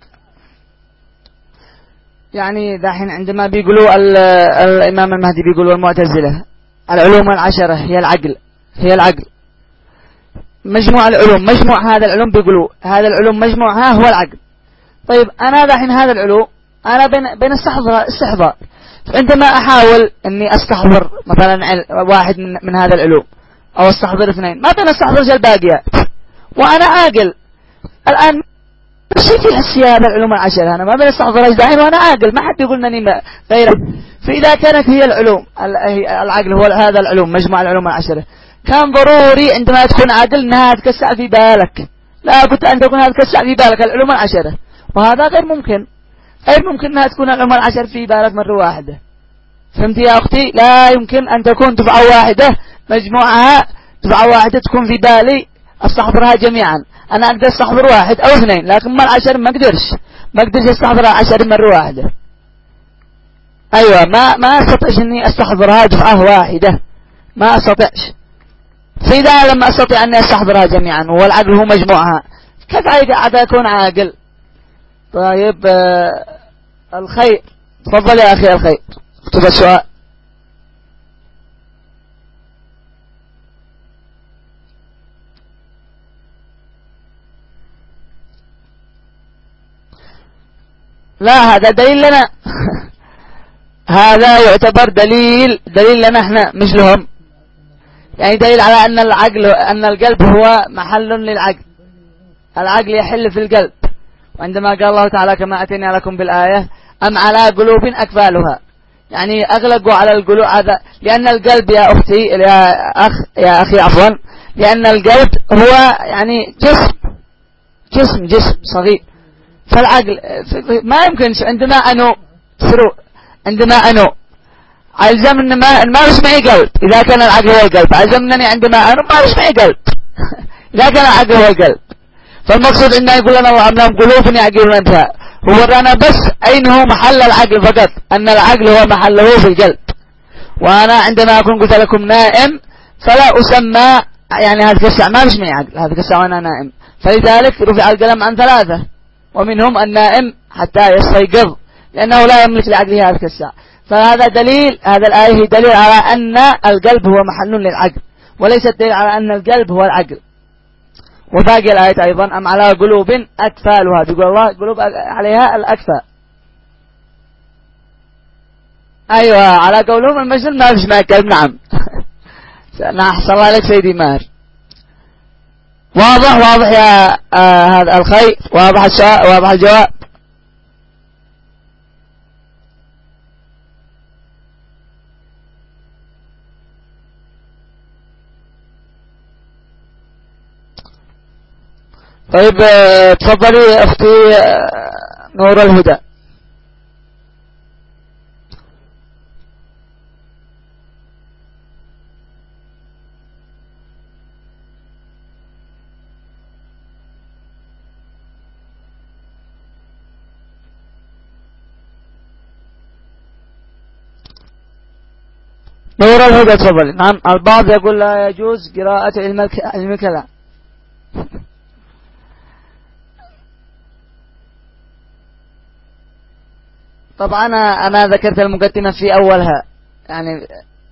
Speaker 1: يعني دحين عندما بيقولوا الإمام المهدي بيقولوا المعتزلة العلوم العشرة هي العقل هي العقل مجموع العلوم، مجموع هذا العلوم بيقولوا هذا العلوم مجموعها هو العقل. طيب أنا دحين هذا العلوم أنا بين بين استحضر استحضار، عندما أحاول إني أستحضر مثلا واحد من, من هذا العلوم أو استحضر اثنين، ما بين استحضر الباقيات وأنا عاقل. الآن مش في حسي هذا العلوم العشرة، أنا ما بين استحضر أجدعين وأنا عاقل، ما حد يقول أنني غير. فإذا كانت هي العلوم العقل هو هذا العلوم مجموع العلوم العشرة، كان ضروري عندما تكون عاقل أنها تكسع في بالك، لا بد أن تكون هذا تكسع في بالك العلوم العشرة، وهذا غير ممكن. غير ممكن أنها تكون العلوم العشرة في بالك مرة واحدة. فهمت يا أختي؟ لا يمكن أن تكون دفعة واحدة مجموعها دفعة واحدة تكون في بالي أستحضرها جميعا. أنا أقدر أستحضر واحد أو اثنين، لكن ما العشر ما أقدرش ما أقدرش أستحضر عشر مرة واحدة. أيوة ما ما أستطيعش إني أستحضرها دفعة واحدة، ما أستطيعش. فإذا لما أستطيع أن أستحضرها جميعا والعقل هو مجموعها، كيف عاد أكون عاقل؟ طيب آه الخير، تفضل يا أخي الخير، اكتب السؤال. لا هذا دليل لنا هذا يعتبر دليل دليل لنا احنا مش لهم، يعني دليل على أن العقل أن القلب هو محل للعقل، العقل يحل في القلب. وعندما قال الله تعالى كما أتينا لكم بالآية أم على قلوب أكفالها، يعني أغلقوا على القلوب هذا، لأن القلب يا أختي يا أخ يا أخي عفوا، لأن القلب هو يعني جسم جسم جسم صغير، فالعقل ما يمكنش عندما أنو سرو عندما أنو ألزم أن ما ما مش معي قلب، إذا كان العقل هو القلب ألزمني عندما أنو ما مش معي قلب إذا كان العقل هو القلب. فالمقصود إنه يقول لنا الله أملهم قلوب يعقلون بها، هو رانا بس أين هو محل العقل فقط، أن العقل هو محله في القلب. وأنا عندما أكون قلت لكم نائم فلا أسمى يعني هذا الساعة ما مش معي عقل، هذا الساعة أنا نائم، فلذلك رفع القلم عن ثلاثة ومنهم النائم حتى يستيقظ، لأنه لا يملك لعقله هذه الساعة. فهذا دليل، هذا الآية دليل على أن القلب هو محل للعقل، وليس دليل على أن القلب هو العقل. وباقي الآية أيضا أم على قلوب أكفالها، بيقول الله قلوب عليها الأكفاء. أيوة على قولهم المجنون ما فيش معك قلب. نعم أحسن الله لك سيدي ماهر. واضح واضح يا آه هذا الخير، واضح السؤال واضح الجواب. طيب تفضلي أختي نور الهدى. نور الهدى تفضلي. نعم البعض يقول لا يجوز قراءة علم الكلام. طبعا أنا أنا ذكرت المقدمة في أولها، يعني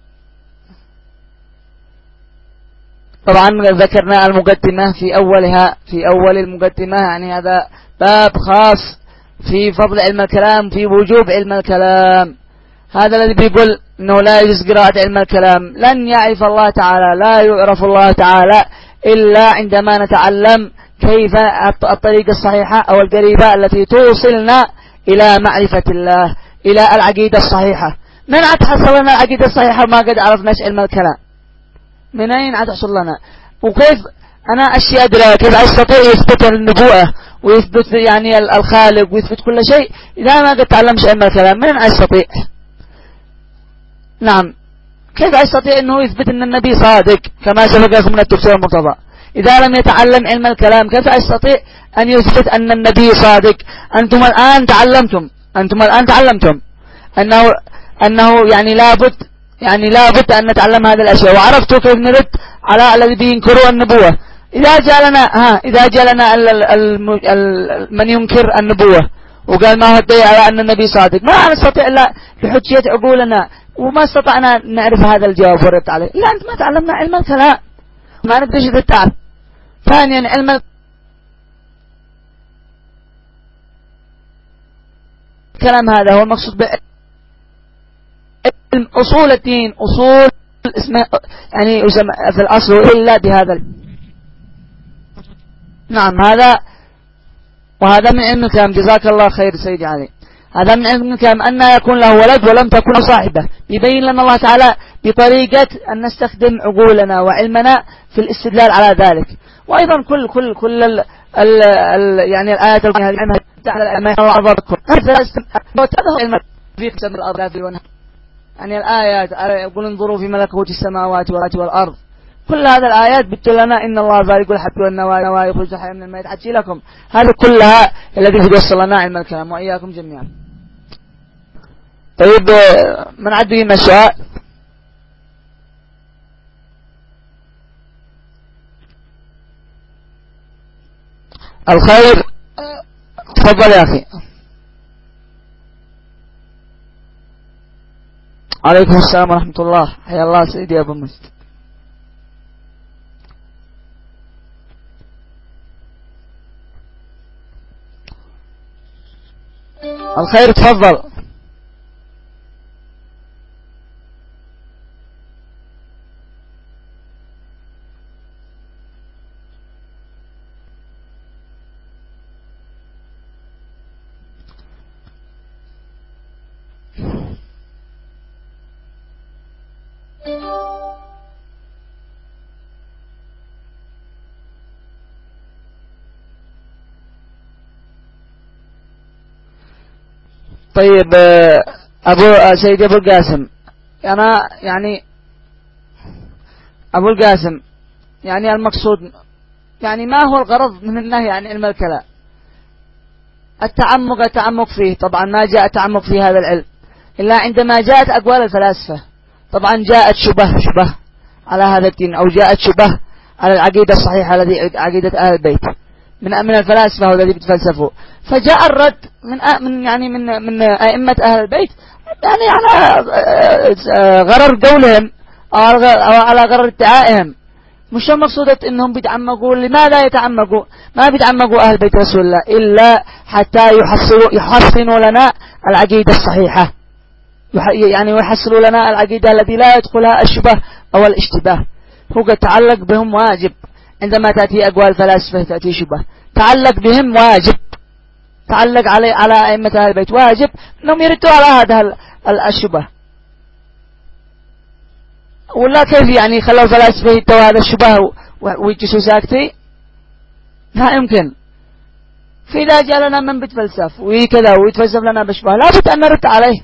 Speaker 1: طبعا ذكرنا المقدمة في أولها في أول المقدمة، يعني هذا باب خاص في فضل علم الكلام في وجوب علم الكلام. هذا الذي بيقول أنه لا يجوز قراءة علم الكلام لن يعرف الله تعالى، لا يعرف الله تعالى إلا عندما نتعلم كيف الطريقة الصحيحة أو القريبة التي توصلنا إلى معرفة الله، إلى العقيدة الصحيحة. من أتحصل لنا العقيدة الصحيحة ما قد عرفناش علم الكلام؟ من أين أتحصل لنا؟ وكيف أنا أشياء أدرى كيف أستطيع يثبت النبوءة ويثبت يعني الخالق ويثبت كل شيء إذا ما قد تعلمش علم الكلام؟ من أستطيع؟ نعم كيف أستطيع أنه يثبت أن النبي صادق كما سبقكم من الدكتور المرتضى إذا لم يتعلم علم الكلام؟ كيف أستطيع أن يثبت أن النبي صادق؟ أنتم الآن تعلمتم أنتم الآن تعلمتم أنه أنه يعني لابد يعني لابد أن نتعلم هذه الأشياء، وعرفتوا كيف نرد على الذي بينكروا النبوة. إذا جاء لنا ها إذا جاء لنا ال ال ال من ينكر النبوة وقال ما هو الدليل على أن النبي صادق، ما نستطيع إلا بحجية عقولنا وما استطعنا نعرف هذا الجواب ورد عليه. لا أنت ما تعلمنا علم الكلام، ما ندري إذا تعرف. ثانيا علم الكلام هذا هو المقصود بعلم أصول الدين، أصول اسمه يعني في الأصل إلا بهذا. نعم هذا وهذا من علم الكلام. جزاك الله خير سيدي علي. هذا من علم الكلام أن يكون له ولد ولم تكن صاحبه، يبين لنا الله تعالى بطريقة أن نستخدم عقولنا وعلمنا في الاستدلال على ذلك. وأيضا كل كل كل ال ال ال يعني الآيات الكريمة تعالى ما الله أعظمكم في قسم الأرض والنهر، يعني الآيات يقول انظروا في ملكوت السماوات والأرض، كل هذه الآيات بتقول لنا إن الله بارك الحب والنوى يخرج الحي من الميت حتى لكم. هذا كلها الذي يوصل لنا علم الكلام وإياكم جميعا. طيب من عد بهم السؤال؟ الخير تفضل يا أخي. عليكم السلام ورحمة الله. حيا الله سيدي أبو مجد. الخير تفضل. طيب أبو سيدي أبو القاسم، أنا يعني أبو القاسم يعني المقصود يعني ما هو الغرض من النهي عن علم الكلام؟ التعمق التعمق فيه طبعا ما جاء تعمق في هذا العلم إلا عندما جاءت أقوال الفلاسفة. طبعا جاءت شبه شبه على هذا الدين، أو جاءت شبه على العقيدة الصحيحة التي عقيدة أهل البيت من من الفلاسفة والذي بتفلسفوا. فجاء الرد من من يعني من من أئمة أهل البيت يعني على غرر قولهم أو على غرر ادعائهم. مش المقصود انهم بيتعمقوا. لماذا يتعمقوا؟ ما بيتعمقوا اهل بيت رسول الله الا حتى يحصلوا يحصنوا لنا العقيدة الصحيحة، يعني يحصلوا لنا العقيدة التي لا يدخلها الشبه او الاشتباه. هو قد تعلق بهم واجب. عندما تأتي اقوال الفلاسفة تأتي شبه، تعلق بهم واجب، تعلق على على ائمة اهل البيت واجب انهم يردوا على هذا الشبه. ولا كيف يعني خلوا الفلاسفة يتوا هذا الشبه ويجلسوا ساكتين؟ لا يمكن. في إذا جاء لنا من بيتفلسف وكذا ويتفلسف لنا بشبه لابد أن نرد عليه.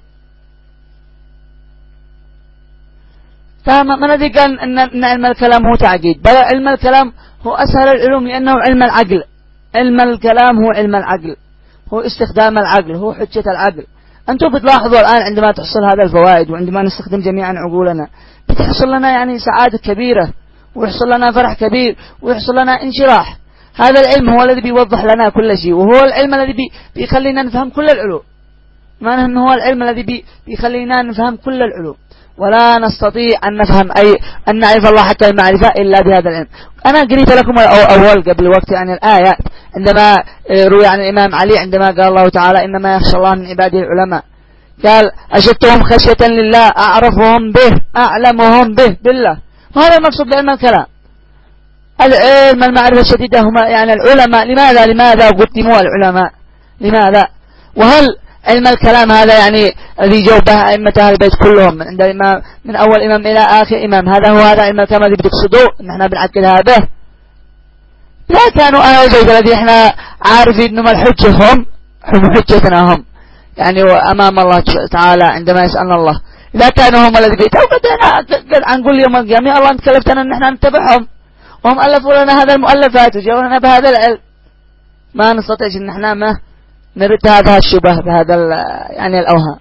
Speaker 1: فما الذي قال أن علم الكلام هو تعقيد؟ بل علم الكلام هو أسهل العلوم لأنه علم العقل. علم الكلام هو علم العقل، هو استخدام العقل، هو حجة العقل. أنتم بتلاحظوا الآن عندما تحصل هذا الفوائد وعندما نستخدم جميعا عقولنا بتحصل لنا يعني سعادة كبيرة، ويحصل لنا فرح كبير، ويحصل لنا انشراح. هذا العلم هو الذي بيوضح لنا كل شيء، وهو العلم الذي بي بيخلينا نفهم كل العلوم. معنى أنه هو العلم الذي بي بيخلينا نفهم كل العلوم، ولا نستطيع أن نفهم أي أن نعرف الله حتى المعرفة إلا بهذا العلم. أنا قريت لكم أول قبل وقت عن الآية عندما روي عن الإمام علي عندما قال الله تعالى إنما يخشى الله من عباده العلماء، قال أشدهم خشية لله أعرفهم به أعلمهم به بالله. وهذا المقصود بعلم الكلام. العلم المعرفة الشديدة هما يعني العلماء. لماذا لماذا قدموا العلماء؟ لماذا؟ وهل علم الكلام هذا يعني الذي جوبه أئمة أهل البيت كلهم عند الإمام من أول إمام إلى آخر إمام، هذا هو هذا علم الكلام الذي بتقصدوه نحن بنعقدها به؟ لا، كانوا أهل البيت الذي احنا عارفين إنهم الحجة هم هم حجتنا هم يعني أمام الله تعالى عندما يسألنا الله. إذا كانوا هم الذي بيتوا قد نقول يوم القيامة الله أنت كلفتنا أن نحن نتبعهم، وهم ألفوا لنا هذا المؤلفات وجاءوا بهذا العلم. ما نستطيع أن نحن ما نرد هذا الشبه بهذا يعني الأوهام.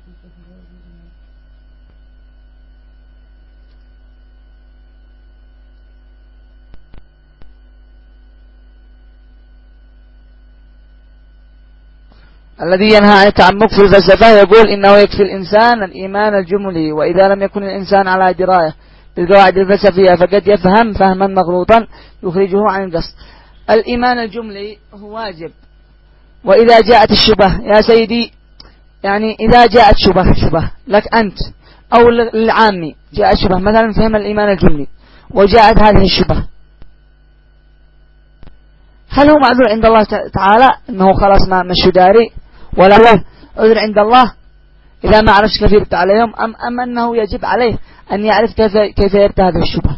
Speaker 1: الذي ينهى عن التعمق في الفلسفة يقول إنه يكفي الإنسان الإيمان الجملي، وإذا لم يكن الإنسان على دراية بالقواعد الفلسفية فقد يفهم فهما مغلوطا يخرجه عن القصد. الإيمان الجملي هو واجب. وإذا جاءت الشبه يا سيدي، يعني إذا جاءت شبه شبه لك أنت أو للعامي، جاءت شبه مثلا فهم الإيمان الجملي وجاءت هذه الشبه، هل هو معذور عند الله تعالى أنه خلاص ما مشوا داري، ولا له عذر عند الله إذا ما عرفش كيف يرد عليهم، أم, أم أنه يجب عليه أن يعرف كيف كيف يرد هذه الشبه؟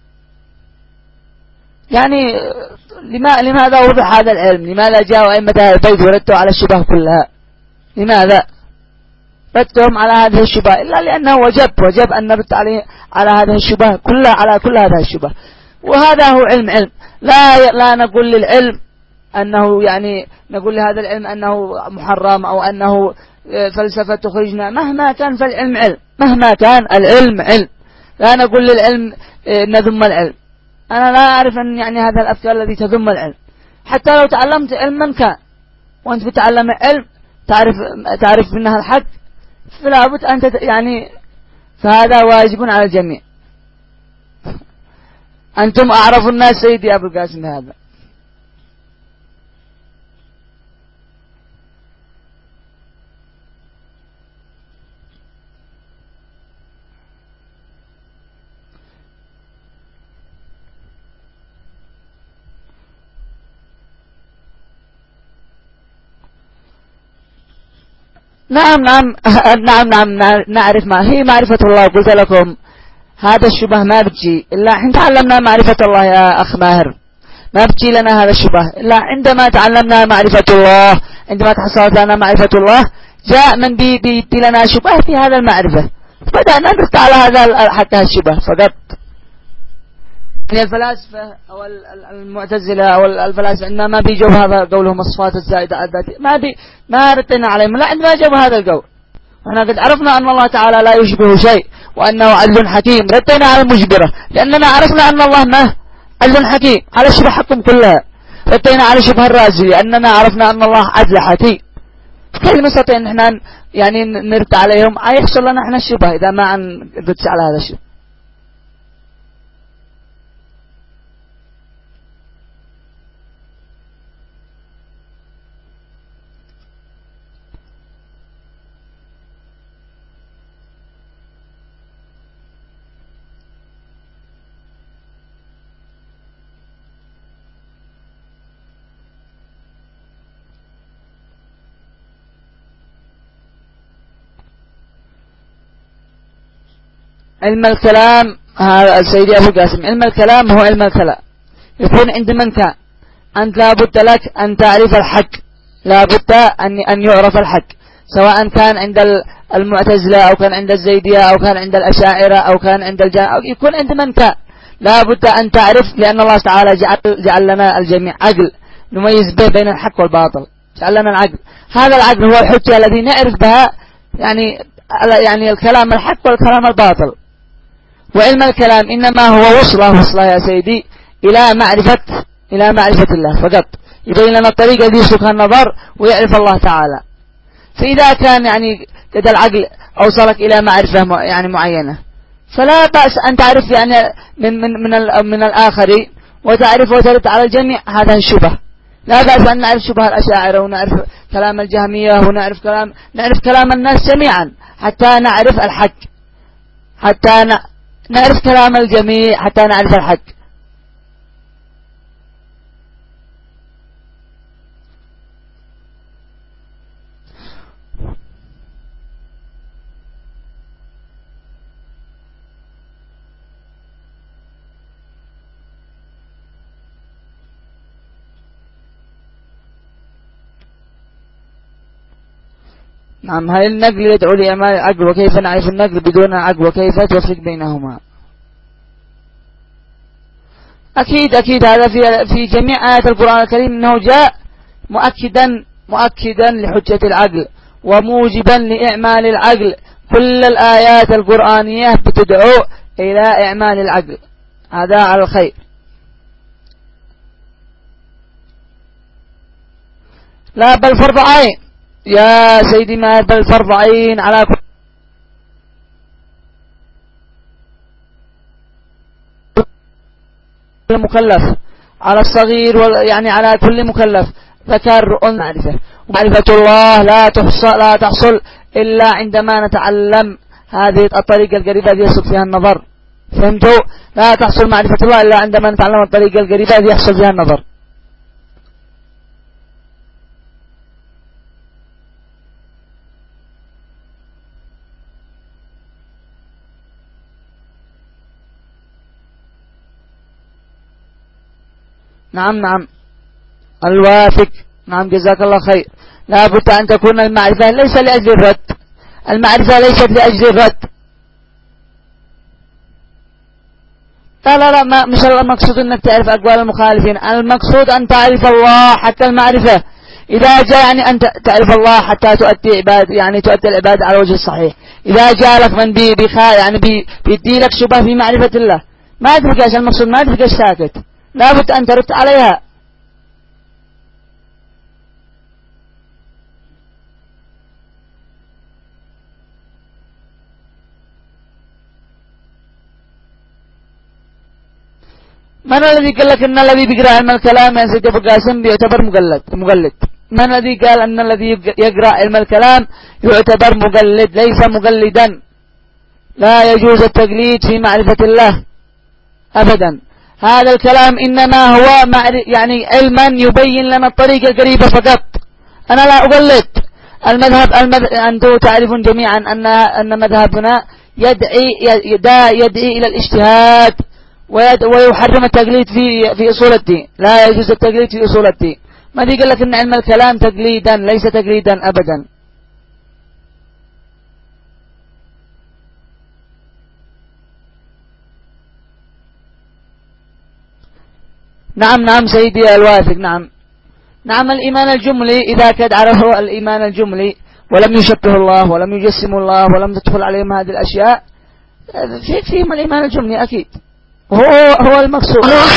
Speaker 1: يعني لماذا وضح هذا العلم؟ لماذا جاءوا أئمة أهل البيت وردوا على الشبه كلها؟ لماذا ردهم على هذه الشبه؟ إلا لأنه وجب وجب أن نرد عليه على هذه الشبه كلها، على كل هذه الشبه. وهذا هو علم علم. لا لا نقول للعلم أنه يعني نقول لهذا العلم أنه محرم أو أنه فلسفة تخرجنا. مهما كان فالعلم علم، مهما كان العلم علم. لا نقول للعلم نذم العلم. أنا لا أعرف أن يعني هذا الأفكار الذي تذم العلم، حتى لو تعلمت علما كان وأنت بتعلم علم تعرف تعرف منها الحق، فلا بد أن يعني فهذا واجب على الجميع. أنتم أعرف الناس سيدي أبو القاسم هذا. نعم نعم نعم نعم نعرف ما هي معرفة الله. قلت لكم هذا الشبه ما بتجي إلا حين تعلمنا معرفة الله يا أخ ماهر، ما بتجي لنا هذا الشبه إلا عندما تعلمنا معرفة الله. عندما تحصلت لنا معرفة الله جاء من بي بيدي لنا شبه في هذا المعرفة، بدأنا نرد على هذا حتى الشبه فقط. يعني الفلاسفة أو المعتزلة أو الفلاسفة عندما ما بيجوا هذا قولهم الصفات الزائدة الذاتية ما بي ما ردنا عليهم، لا عندما جابوا هذا القول. احنا قد عرفنا أن الله تعالى لا يشبه شيء وأنه عدل حكيم، ردنا على المجبرة لأننا عرفنا أن الله ما عدل حكيم على شبه حكم كلها. ردنا على شبه الرازي لأننا عرفنا أن الله عدل حكيم. كيف نستطيع أن احنا يعني نرد عليهم؟ يحصل لنا احنا الشبه إذا ما نرد على هذا الشيء. علم الكلام هذا سيدي أبو القاسم، علم الكلام هو علم الكلام يكون عند من كان. أنت لابد لك أن تعرف الحق، لابد أن أن يعرف الحق، سواء كان عند المعتزلة أو كان عند الزيدية أو كان عند الأشاعرة أو كان عند الجاء، يكون عند من كان لابد أن تعرف، لأن الله تعالى جعل, جعل لنا الجميع عقل نميز به بين الحق والباطل، جعل لنا العقل. هذا العقل هو الحجة الذي نعرف بها يعني يعني الكلام الحق والكلام الباطل. وعلم الكلام إنما هو وصله وصله يا سيدي إلى معرفة إلى معرفة الله فقط، يبين لنا الطريقة التي يسلكها النظر ويعرف الله تعالى. فإذا كان يعني قد العقل أوصلك إلى معرفة يعني معينة فلا بأس أن تعرف يعني من من من, من الآخر وتعرف وترد على الجميع. هذا الشبه لا بأس أن نعرف شبه الأشاعرة ونعرف كلام الجهمية ونعرف كلام نعرف كلام الناس جميعا حتى نعرف الحق، حتى نعرف كلام الجميع حتى نعرف الحق. نعم، هل النقل يدعو لإعمال العقل؟ وكيف نعرف النقل بدون عقل؟ وكيف تفرق بينهما؟ أكيد أكيد هذا في في جميع آيات القرآن الكريم أنه جاء مؤكدا مؤكدا لحجة العقل وموجبا لإعمال العقل. كل الآيات القرآنية بتدعو إلى إعمال العقل، هذا على الخير. لا بل فرض عين يا سيدي، ما بل فرض عين على كل مكلف، على الصغير يعني على كل مكلف ذكر أنثى. معرفة ومعرفة الله لا تحصل لا تحصل إلا عندما نتعلم هذه الطريقة القريبة التي يحصل فيها النظر. فهمتوا؟ لا تحصل معرفة الله إلا عندما نتعلم الطريقة القريبة التي يحصل فيها النظر. نعم نعم الواثق. نعم جزاك الله خير. لا بد أن تكون المعرفة ليس لأجل الرد، المعرفة ليست لأجل الرد. لا لا لا ما مش المقصود أنك تعرف أقوال المخالفين، المقصود أن تعرف الله حتى المعرفة. إذا جاء يعني أن تعرف الله حتى تؤدي عباد يعني تؤدي العباد على وجه الصحيح. إذا جاء لك من بي بخا يعني بي بيدي لك شبه في معرفة الله ما تبقاش المقصود ما تبقاش ساكت، لا بد أن ترد عليها. من الذي قال لك ان الذي بيقرأ علم الكلام يا سيدي ابو قاسم بيعتبر مقلد مقلد؟ من الذي قال ان الذي يقرأ علم الكلام يعتبر مقلد؟ ليس مقلدا. لا يجوز التقليد في معرفة الله ابدا. هذا الكلام انما هو يعني علما يبين لنا الطريقة القريبة فقط. انا لا اقلد. المذهب, المذهب انتم تعرفون جميعا ان ان مذهبنا يدعي يدعي الى الاجتهاد ويحرم التقليد في في اصول الدين. لا يجوز التقليد في اصول الدين. ما دي قال لك ان علم الكلام تقليدا؟ ليس تقليدا ابدا. نعم نعم سيدي الواثق. نعم نعم الإيمان الجملي إذا كاد عرفه الإيمان الجملي ولم يشبه الله ولم يجسم الله ولم تدخل عليهم هذه الأشياء، فيهم الإيمان الجملي أكيد، وهو هو المقصود.